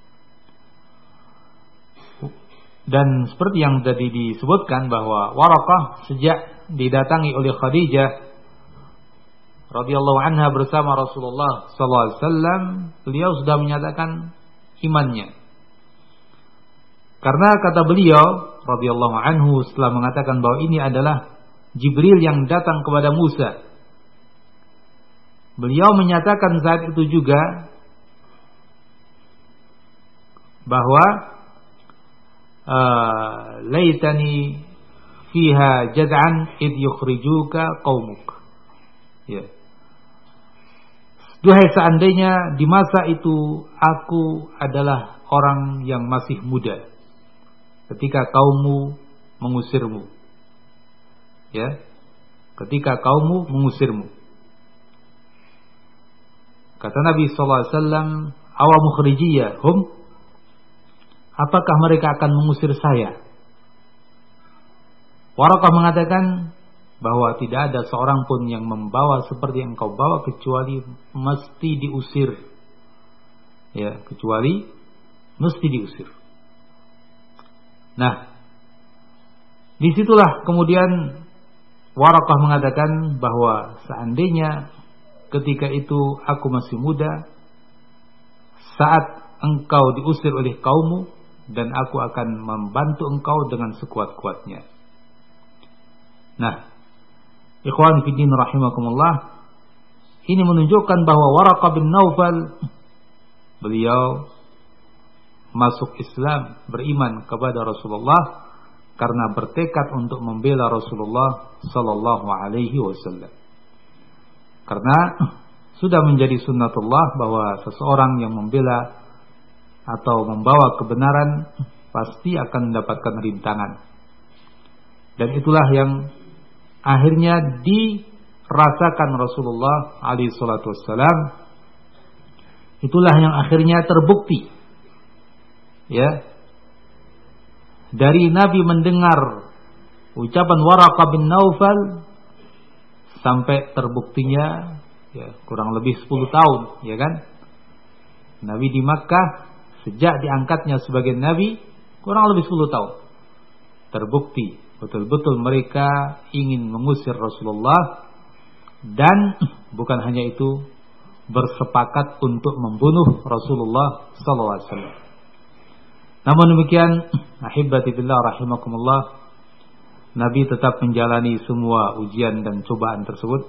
Dan seperti yang tadi disebutkan bahwa Waraqah sejak didatangi oleh Khadijah radhiyallahu anha bersama Rasulullah sallallahu alaihi wasallam, beliau sudah menyatakan imannya. Karena kata beliau radhiyallahu anhu setelah mengatakan bahwa ini adalah Jibril yang datang kepada Musa, beliau menyatakan saat itu juga bahwa uh, laitani fiha jaz'an id yukhrijuka qaumuk. Ya. Duhai seandainya di masa itu aku adalah orang yang masih muda ketika kaummu mengusirmu. Ya. Ketika kaummu mengusirmu. Kata Nabi sallallahu alaihi wasallam, "Awa mukhrijiyahum?" Apakah mereka akan mengusir saya? Waraqah mengatakan bahwa tidak ada seorang pun yang membawa seperti yang kau bawa kecuali mesti diusir. Ya, kecuali mesti diusir. Nah, disitulah kemudian Waraqah mengatakan bahwa seandainya ketika itu aku masih muda, saat engkau diusir oleh kaummu, dan aku akan membantu engkau dengan sekuat-kuatnya. Nah, ikhwan fiddin rahimakumullah, ini menunjukkan bahwa Waraqah bin Naufal beliau masuk Islam, beriman kepada Rasulullah karena bertekad untuk membela Rasulullah sallallahu alaihi wasallam. Karena sudah menjadi sunnatullah bahwa seseorang yang membela atau membawa kebenaran pasti akan mendapatkan rintangan. Dan itulah yang akhirnya dirasakan Rasulullah alaihi salatu wassalam. Itulah yang akhirnya terbukti. Ya. Dari Nabi mendengar ucapan Waraqah bin Naufal sampai terbuktinya ya kurang lebih sepuluh tahun, ya kan? Nabi di Makkah sejak diangkatnya sebagai nabi kurang lebih sepuluh tahun. Terbukti betul-betul mereka ingin mengusir Rasulullah, dan bukan hanya itu, bersepakat untuk membunuh Rasulullah sallallahu alaihi wasallam. Namun demikian, ahibbati billah rahimakumullah, Nabi tetap menjalani semua ujian dan cobaan tersebut.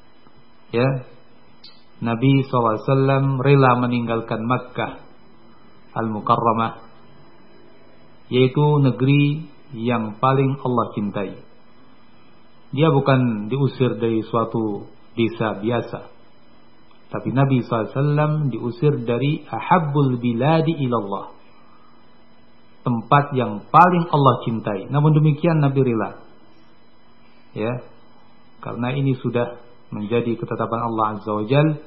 Ya. Nabi sallallahu alaihi wasallam rela meninggalkan Makkah Al-Mukarramah, yaitu negeri yang paling Allah cintai. Dia bukan diusir dari suatu desa biasa, tapi Nabi sallallahu alaihi wasallam diusir dari ahabbul biladi ilallah, tempat yang paling Allah cintai. Namun demikian Nabi rela, ya, karena ini sudah menjadi ketetapan Allah Azza wa Jalla.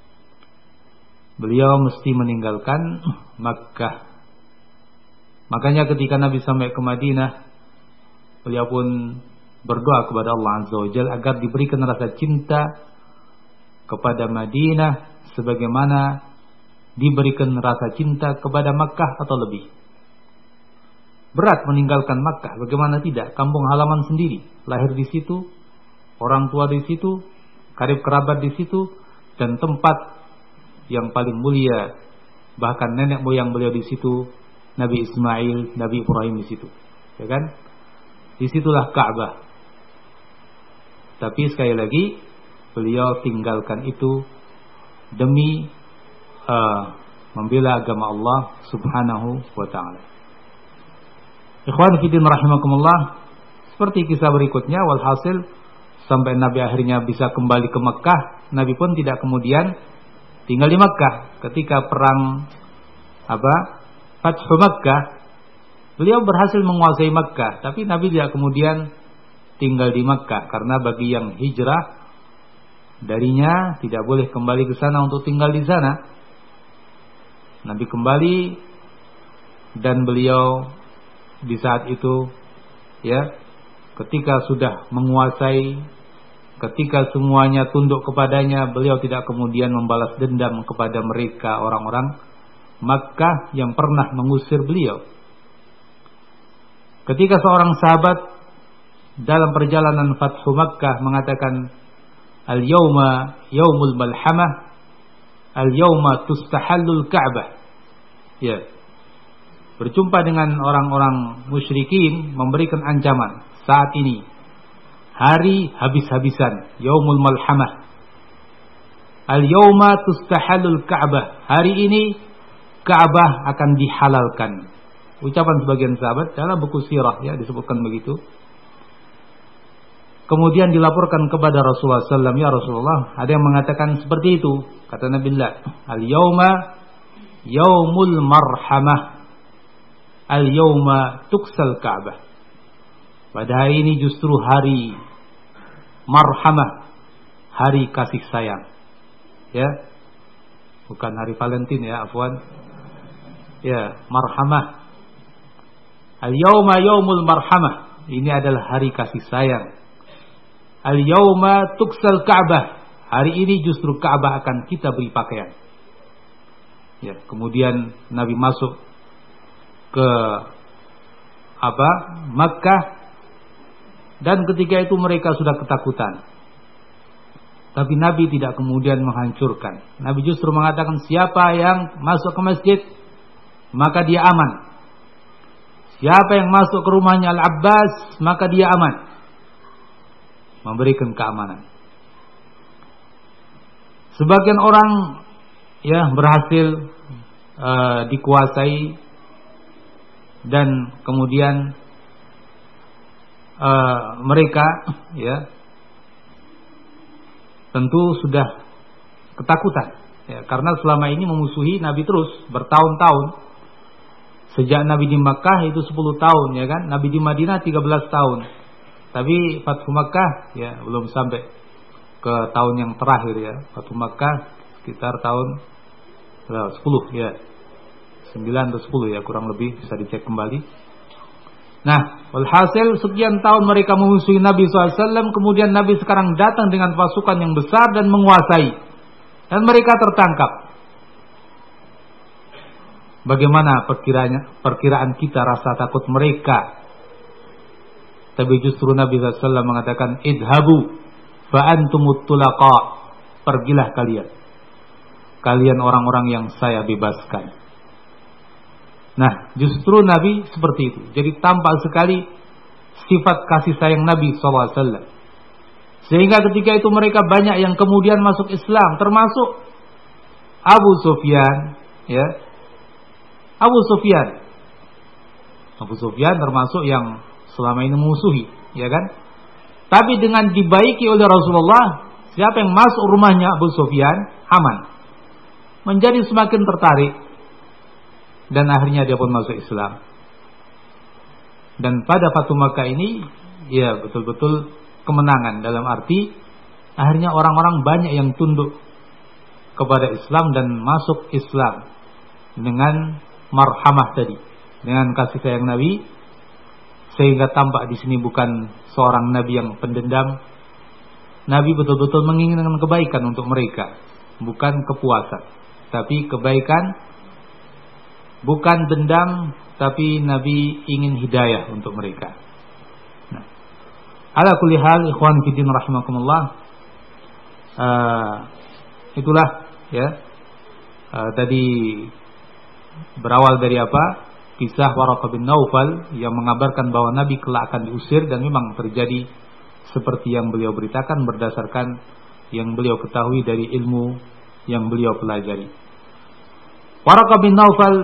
Beliau mesti meninggalkan Makkah. Makanya ketika Nabi sampai ke Madinah, beliau pun berdoa kepada Allah Azza wa Jalla agar diberikan rasa cinta kepada Madinah sebagaimana diberikan rasa cinta kepada Makkah atau lebih. Berat meninggalkan Makkah, bagaimana tidak? Kampung halaman sendiri, lahir di situ, orang tua di situ, karib kerabat di situ, dan tempat yang paling mulia, bahkan nenek moyang beliau di situ, Nabi Ismail, Nabi Ibrahim di situ, ya kan? Disitulah Ka'bah. Tapi sekali lagi beliau tinggalkan itu demi uh, membela agama Allah Subhanahu wa taala. Ikhwan fillah rahimakumullah, seperti kisah berikutnya, walhasil sampai Nabi akhirnya bisa kembali ke Mekah. Nabi pun tidak kemudian tinggal di Mekah. Ketika perang apa? Fathu Mekah, beliau berhasil menguasai Mekah, tapi Nabi tidak kemudian tinggal di Mekah, karena bagi yang hijrah darinya tidak boleh kembali ke sana untuk tinggal di sana. Nabi kembali, dan beliau di saat itu, ya, ketika sudah menguasai, ketika semuanya tunduk kepadanya, beliau tidak kemudian membalas dendam kepada mereka orang-orang Makkah yang pernah mengusir beliau. Ketika seorang sahabat dalam perjalanan Fathu Makkah mengatakan, al-yawma yawmul malhamah, al-yawma tustahallul Ka'bah. Ya. Berjumpa dengan orang-orang musyrikin, memberikan ancaman. Saat ini hari habis-habisan, yaumul malhamah. Al-yawma tustahallul Ka'bah. Hari ini Ka'bah akan dihalalkan. Ucapan sebagian sahabat dalam buku sirah, ya, disebutkan begitu. Kemudian dilaporkan kepada Rasulullah sallallahu alaihi wasallam, ya Rasulullah, ada yang mengatakan seperti itu. Kata Nabi Allah, al-yawma yaumul marhamah, al-yawma tuksal Ka'bah. Pada hari ini justru hari marhamah, hari kasih sayang, ya, bukan hari Valentine, ya, afwan, ya, marhamah. Al-yawma yaumul marhamah, ini adalah hari kasih sayang. Al-yawma tuksal Ka'bah, hari ini justru Ka'bah akan kita beri pakaian. Ya, kemudian Nabi masuk ke apa? Makkah, dan ketika itu mereka sudah ketakutan. Tapi Nabi tidak kemudian menghancurkan. Nabi justru mengatakan, siapa yang masuk ke masjid, maka dia aman. Siapa yang masuk ke rumahnya Al-Abbas, maka dia aman. Memberikan keamanan. Sebagian orang, ya, berhasil uh, dikuasai, dan kemudian uh, mereka, ya, tentu sudah ketakutan, ya, karena selama ini memusuhi Nabi terus bertahun-tahun. Sejak Nabi di Makkah itu sepuluh tahun, ya kan? Nabi di Madinah tiga belas tahun. Tapi Fathu Makkah, ya, belum sampai ke tahun yang terakhir, ya. Fathu Makkah sekitar tahun sepuluh, ya. sembilan atau sepuluh, ya, kurang lebih, bisa dicek kembali. Nah, walhasil sekian tahun mereka memusuhi Nabi shallallahu alaihi wasallam, kemudian Nabi sekarang datang dengan pasukan yang besar dan menguasai. Dan mereka tertangkap. Bagaimana perkiraan, perkiraan kita rasa takut mereka? Tapi justru Nabi shallallahu alaihi wasallam mengatakan, idhabu fa antumut tulaqa. Pergilah kalian. Kalian orang-orang yang saya bebaskan. Nah, justru Nabi seperti itu. Jadi tampak sekali sifat kasih sayang Nabi shallallahu alaihi wasallam. Sehingga ketika itu mereka banyak yang kemudian masuk Islam, termasuk Abu Sufyan, ya. Abu Sufyan. Abu Sufyan termasuk yang selama ini memusuhi, ya kan? Tapi dengan dibaiki oleh Rasulullah, siapa yang masuk rumahnya Abu Sufyan aman. Menjadi semakin tertarik, dan akhirnya dia pun masuk Islam. Dan pada Fathu Makkah ini, ya, betul-betul kemenangan, dalam arti akhirnya orang-orang banyak yang tunduk kepada Islam dan masuk Islam dengan marhamah tadi, dengan kasih sayang Nabi, sehingga tampak di sini bukan seorang Nabi yang pendendam. Nabi betul-betul menginginkan kebaikan untuk mereka. bukan kepuasan, tapi kebaikan, bukan dendam, tapi Nabi ingin hidayah untuk mereka. Nah, ala kulli hal, ikhwan fillah rahimakumullah, uh, itulah ya. Uh, tadi berawal dari apa? Kisah Waraqah bin Naufal yang mengabarkan bahwa Nabi kelak akan diusir, dan memang terjadi seperti yang beliau beritakan berdasarkan yang beliau ketahui dari ilmu yang beliau pelajari. Waraqah bin Naufal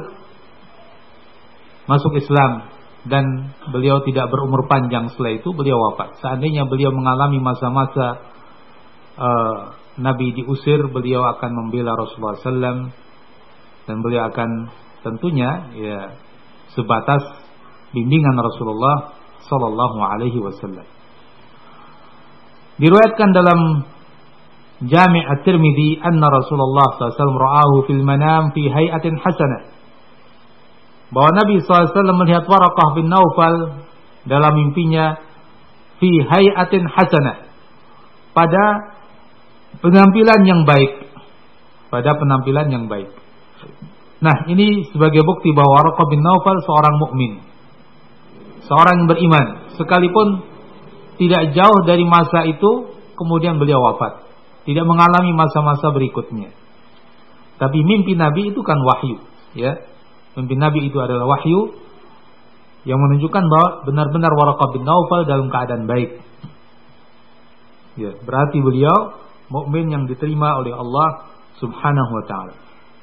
masuk Islam dan beliau tidak berumur panjang. Setelah itu beliau wafat. Seandainya beliau mengalami masa-masa uh, Nabi diusir, beliau akan membela Rasulullah sallallahu alaihi wasallam, dan beliau akan tentunya ya sebatas bimbingan Rasulullah sallallahu alaihi wasallam. Diriwayatkan dalam Jami' At-Tirmidzi anna Rasulullah sallallahu alaihi wasallam ra'ahu fil manam fi hay'atin hasanah, bahwa Nabi sallallahu alaihi wasallam melihat Waraqah bin Naufal dalam mimpinya fi hay'atin hasanah, pada penampilan yang baik, pada penampilan yang baik. Nah, ini sebagai bukti bahwa Waraqah bin Naufal seorang mukmin, seorang yang beriman, sekalipun tidak jauh dari masa itu kemudian beliau wafat, tidak mengalami masa-masa berikutnya. Tapi mimpi Nabi itu kan wahyu, ya. Mimpi Nabi itu adalah wahyu yang menunjukkan bahwa benar-benar Waraqah bin Naufal dalam keadaan baik. Ya, berarti beliau mukmin yang diterima oleh Allah Subhanahu wa taala.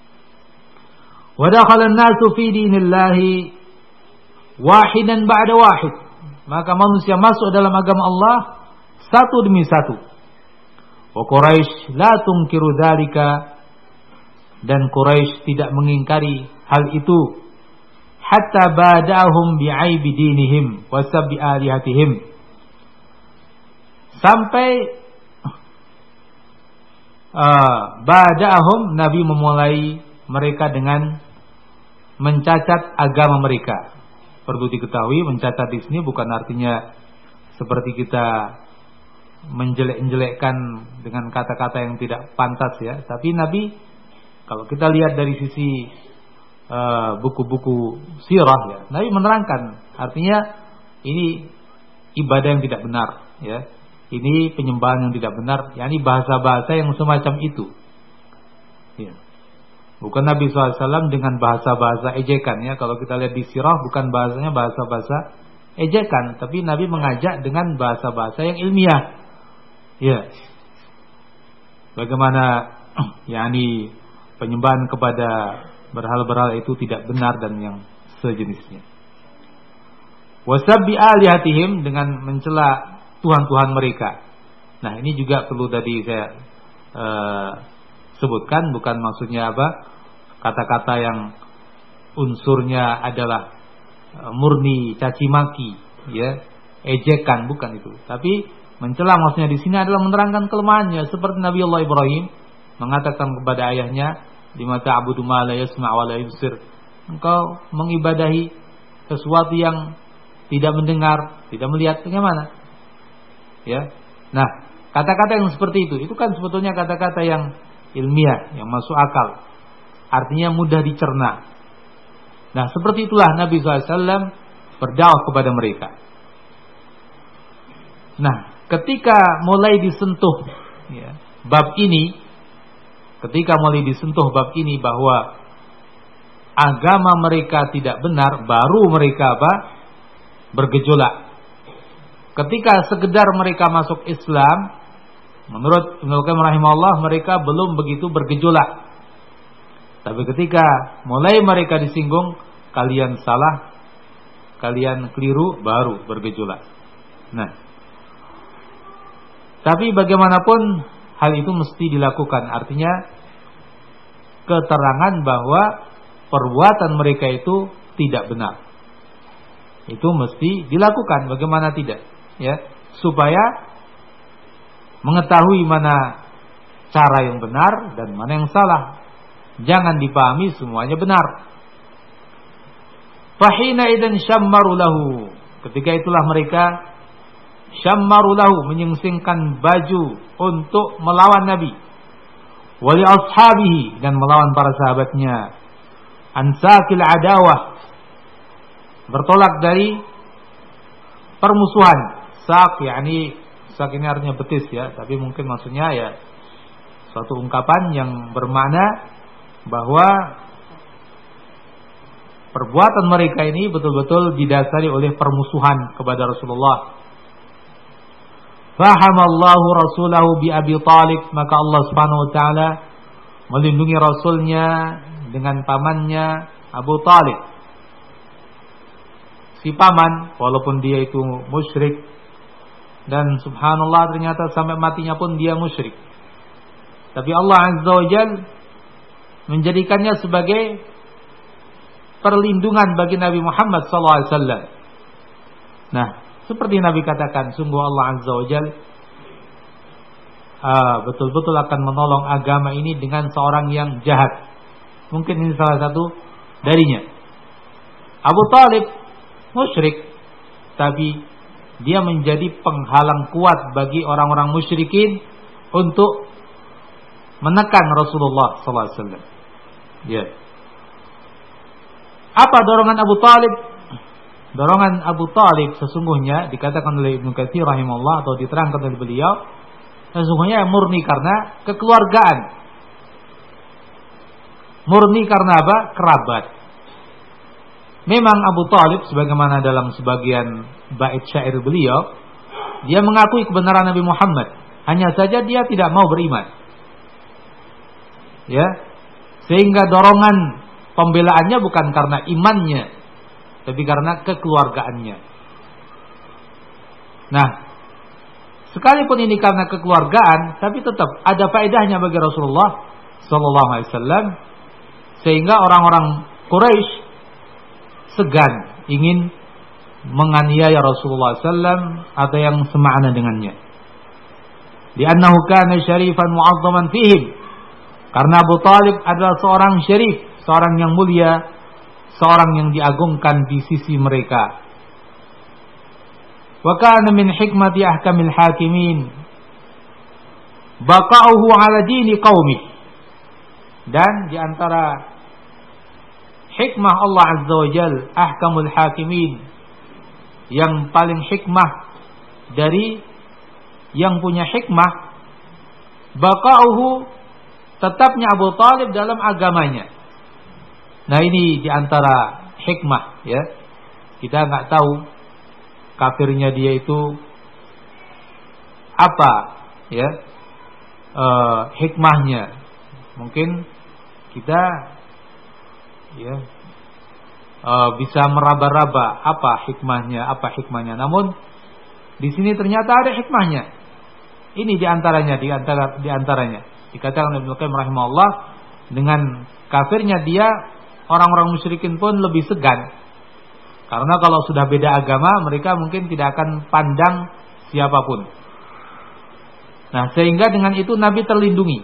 Wa dakhala an-nasu fi dinillahi wahidan ba'da wahid. Maka manusia masuk dalam agama Allah satu demi satu. Wa Quraisy la tunkiru dzalika, dan Quraisy tidak mengingkari hal itu, hatta bada'ahum bi'aibi dinihim wa sabbi alihatihim, sampai uh, bada'ahum, Nabi memulai mereka dengan mencacat agama mereka. Perlu diketahui, mencacat di sini bukan artinya seperti kita menjelek-jelekkan dengan kata-kata yang tidak pantas ya. Tapi Nabi, kalau kita lihat dari sisi uh, buku-buku sirah ya, Nabi menerangkan, artinya ini ibadah yang tidak benar ya. Ini penyembahan yang tidak benar, yakni bahasa-bahasa yang semacam itu. Ya. Bukan Nabi shallallahu alaihi wasallam dengan bahasa-bahasa ejekan ya. Kalau kita lihat di sirah, bukan bahasanya bahasa-bahasa ejekan, tapi Nabi mengajak dengan bahasa-bahasa yang ilmiah. Ya, bagaimana yakni penyembahan kepada berhala-berhala itu tidak benar dan yang sejenisnya. Wasabbi alihatihim, dengan mencela tuhan-tuhan mereka. Nah, ini juga perlu tadi saya uh, sebutkan, bukan maksudnya apa kata-kata yang unsurnya adalah uh, murni caci maki, ya, ejekan, bukan itu. Tapi mencela maksudnya di sini adalah menerangkan kelemahannya, seperti Nabi Allah Ibrahim mengatakan kepada ayahnya, lima ta'budu ma la yasma' wa la yubsir. Engkau mengibadahi sesuatu yang tidak mendengar, tidak melihat, bagaimana? Ya. Nah, kata-kata yang seperti itu, itu kan sebetulnya kata-kata yang ilmiah, yang masuk akal. Artinya mudah dicerna. Nah, seperti itulah Nabi shallallahu alaihi wasallam berdakwah kepada mereka. Nah, ketika mulai disentuh ya, bab ini, ketika mulai disentuh bab ini bahwa agama mereka tidak benar, baru mereka apa? Bergejolak. Ketika sekedar mereka masuk Islam, menurut Ibnu Qayyim rahimahullah, mereka belum begitu bergejolak. Tapi ketika mulai mereka disinggung, kalian salah, kalian keliru, baru bergejolak. Nah, tapi bagaimanapun hal itu mesti dilakukan. Artinya keterangan bahwa perbuatan mereka itu tidak benar, itu mesti dilakukan. Bagaimana tidak, ya, supaya mengetahui mana cara yang benar dan mana yang salah. Jangan dipahami semuanya benar. Fahina idan syammaru lahu, ketika itulah mereka syammaru lahu, menyingsingkan baju untuk melawan Nabi. wa li ashabihi, dan melawan para sahabatnya, ansakil adawah, bertolak dari permusuhan. Sak yakni sak ini artinya betis ya, tapi mungkin maksudnya ya suatu ungkapan yang bermakna bahwa perbuatan mereka ini betul-betul didasari oleh permusuhan kepada Rasulullah. Fahamallahu rasulahu bi Abi Talib, maka Allah Subhanahu wa taala melindungi rasulnya dengan pamannya Abu Talib. Si paman walaupun dia itu musyrik, dan subhanallah ternyata sampai matinya pun dia musyrik, tapi Allah Azza wa Jalla menjadikannya sebagai perlindungan bagi Nabi Muhammad sallallahu alaihi wasallam. Nah, seperti Nabi katakan, sungguh Allah Azza wa Jalla uh, betul-betul akan menolong agama ini dengan seorang yang jahat. Mungkin ini salah satu darinya. Abu Talib musyrik, tapi dia menjadi penghalang kuat bagi orang-orang musyrikin untuk menekan Rasulullah sallallahu alaihi wasallam. Ya. Apa dorongan Abu Talib? Dorongan Abu Talib sesungguhnya dikatakan oleh Ibnu Katsir rahimahullah, atau diterangkan oleh beliau, sesungguhnya murni karena kekeluargaan. Murni karena apa? Kerabat. Memang Abu Talib sebagaimana dalam sebagian bait syair beliau, dia mengakui kebenaran Nabi Muhammad, hanya saja dia tidak mau beriman. Ya. Sehingga dorongan pembelaannya bukan karena imannya, tapi karena kekeluargaannya. Nah, sekalipun ini karena kekeluargaan, tapi tetap ada faedahnya bagi Rasulullah sallallahu alaihi wasallam, sehingga orang-orang Quraisy segan ingin menganiaya Rasulullah sallallahu alaihi wasallam atau yang semakna dengannya. Li'annahu kana syarifan mu'azzaman fihim, karena Abu Talib adalah seorang syarif, seorang yang mulia, seorang yang diagungkan di sisi mereka. Wa kana min hikmati ahkamil hakimin baqa'uhu ala dini qaumih, dan di antara hikmah Allah Azza wa Jalla, ahkamul hakimin, yang paling hikmah dari yang punya hikmah, baqa'uhu, tetapnya Abu Talib dalam agamanya. Nah, ini diantara hikmah ya. Kita nggak tahu kafirnya dia itu apa ya e, hikmahnya. Mungkin kita ya e, bisa meraba-raba apa hikmahnya, apa hikmahnya. Namun di sini ternyata ada hikmahnya. Ini diantaranya, diantara diantaranya. Dikatakan oleh Ibnu Qayyim rahimahullah, dengan kafirnya dia, orang-orang musyrikin pun lebih segan. Karena kalau sudah beda agama, mereka mungkin tidak akan pandang siapapun. Nah, sehingga dengan itu Nabi terlindungi.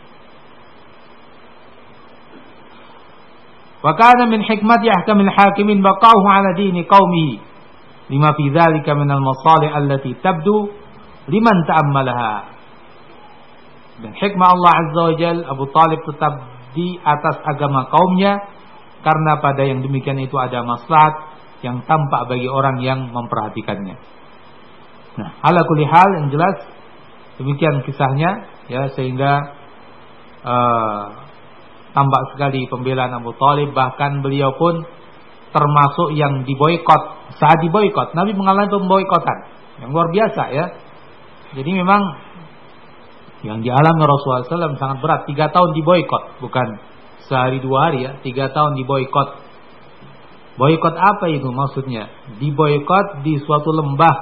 Wa kana min hikmati ahkamil hakimin baqa'uhu 'ala dini qaumihi lima fi dzalika min al-masalih allati tabdu liman ta'ammalaha. Dan hikmah Allah Azza wa Jalla, Abu Talib tetap di atas agama kaumnya, karena pada yang demikian itu ada maslahat yang tampak bagi orang yang memperhatikannya. Nah, ala kulli hal, yang jelas demikian kisahnya ya, sehingga uh, tampak sekali pembelaan Abu Talib. Bahkan beliau pun termasuk yang diboikot. Saat diboikot, Nabi mengalami pemboikotan yang luar biasa ya. Jadi memang yang dialami Rasulullah sallallahu alaihi wasallam sangat berat. Tiga tahun diboikot, bukan sehari dua hari ya. Tiga tahun diboikot. Boikot apa itu maksudnya? Diboikot di suatu lembah.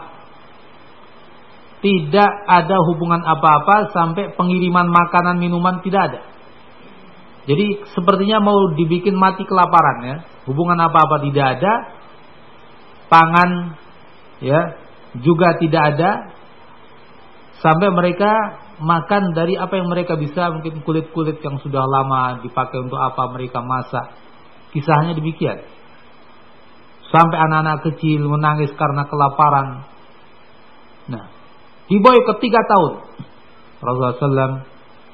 Tidak ada hubungan apa-apa, sampai pengiriman makanan minuman tidak ada. Jadi sepertinya mau dibikin mati kelaparan ya. Hubungan apa-apa tidak ada. Pangan ya juga tidak ada. Sampai mereka makan dari apa yang mereka bisa, mungkin kulit-kulit yang sudah lama dipakai untuk apa mereka masak. Kisahnya demikian. Sampai anak-anak kecil menangis karena kelaparan. Nah, diboikot tiga tahun. Rasulullah sallallahu alaihi wasallam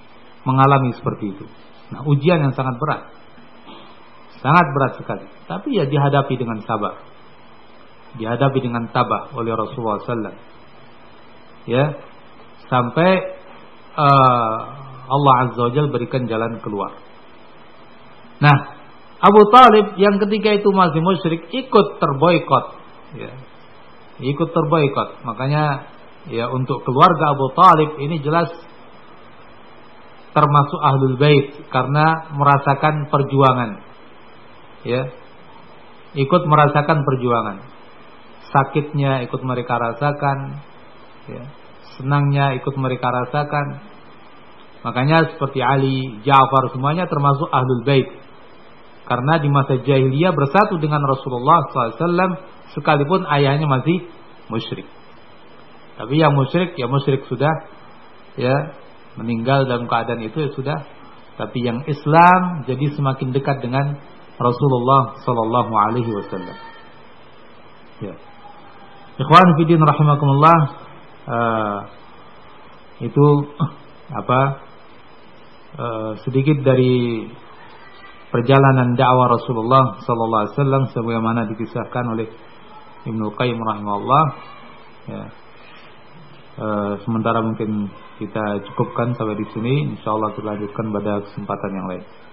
mengalami seperti itu. Nah, ujian yang sangat berat. Sangat berat sekali. Tapi ya dihadapi dengan sabar. Dihadapi dengan tabah oleh Rasulullah sallallahu alaihi wasallam. Ya. Sampai uh, Allah Azza wa Jalla berikan jalan keluar. Nah, Abu Talib yang ketika itu masih musyrik ikut terboikot. Ya. Ikut terboikot. Makanya ya untuk keluarga Abu Talib ini jelas termasuk Ahlul Bait karena merasakan perjuangan. Ya. Ikut merasakan perjuangan. Sakitnya ikut mereka rasakan, ya. Senangnya ikut mereka rasakan. Makanya seperti Ali, Ja'far semuanya termasuk Ahlul Bait. Karena di masa jahiliyah bersatu dengan Rasulullah sallallahu alaihi wasallam sekalipun ayahnya masih musyrik. Tapi yang musyrik ya musyrik sudah, ya meninggal dalam keadaan itu ya sudah. Tapi yang Islam jadi semakin dekat dengan Rasulullah sallallahu alaihi wasallam. Ya. Ikhwan fillah rahimakumullah, uh, itu apa? Uh, sedikit dari perjalanan dakwah Rasulullah sallallahu alaihi wasallam sebagaimana dikisahkan oleh Ibnu Qayyim rahimahullah. Ya. Uh, sementara mungkin kita cukupkan sampai di sini. Insyaallah kita lanjutkan pada kesempatan yang lain.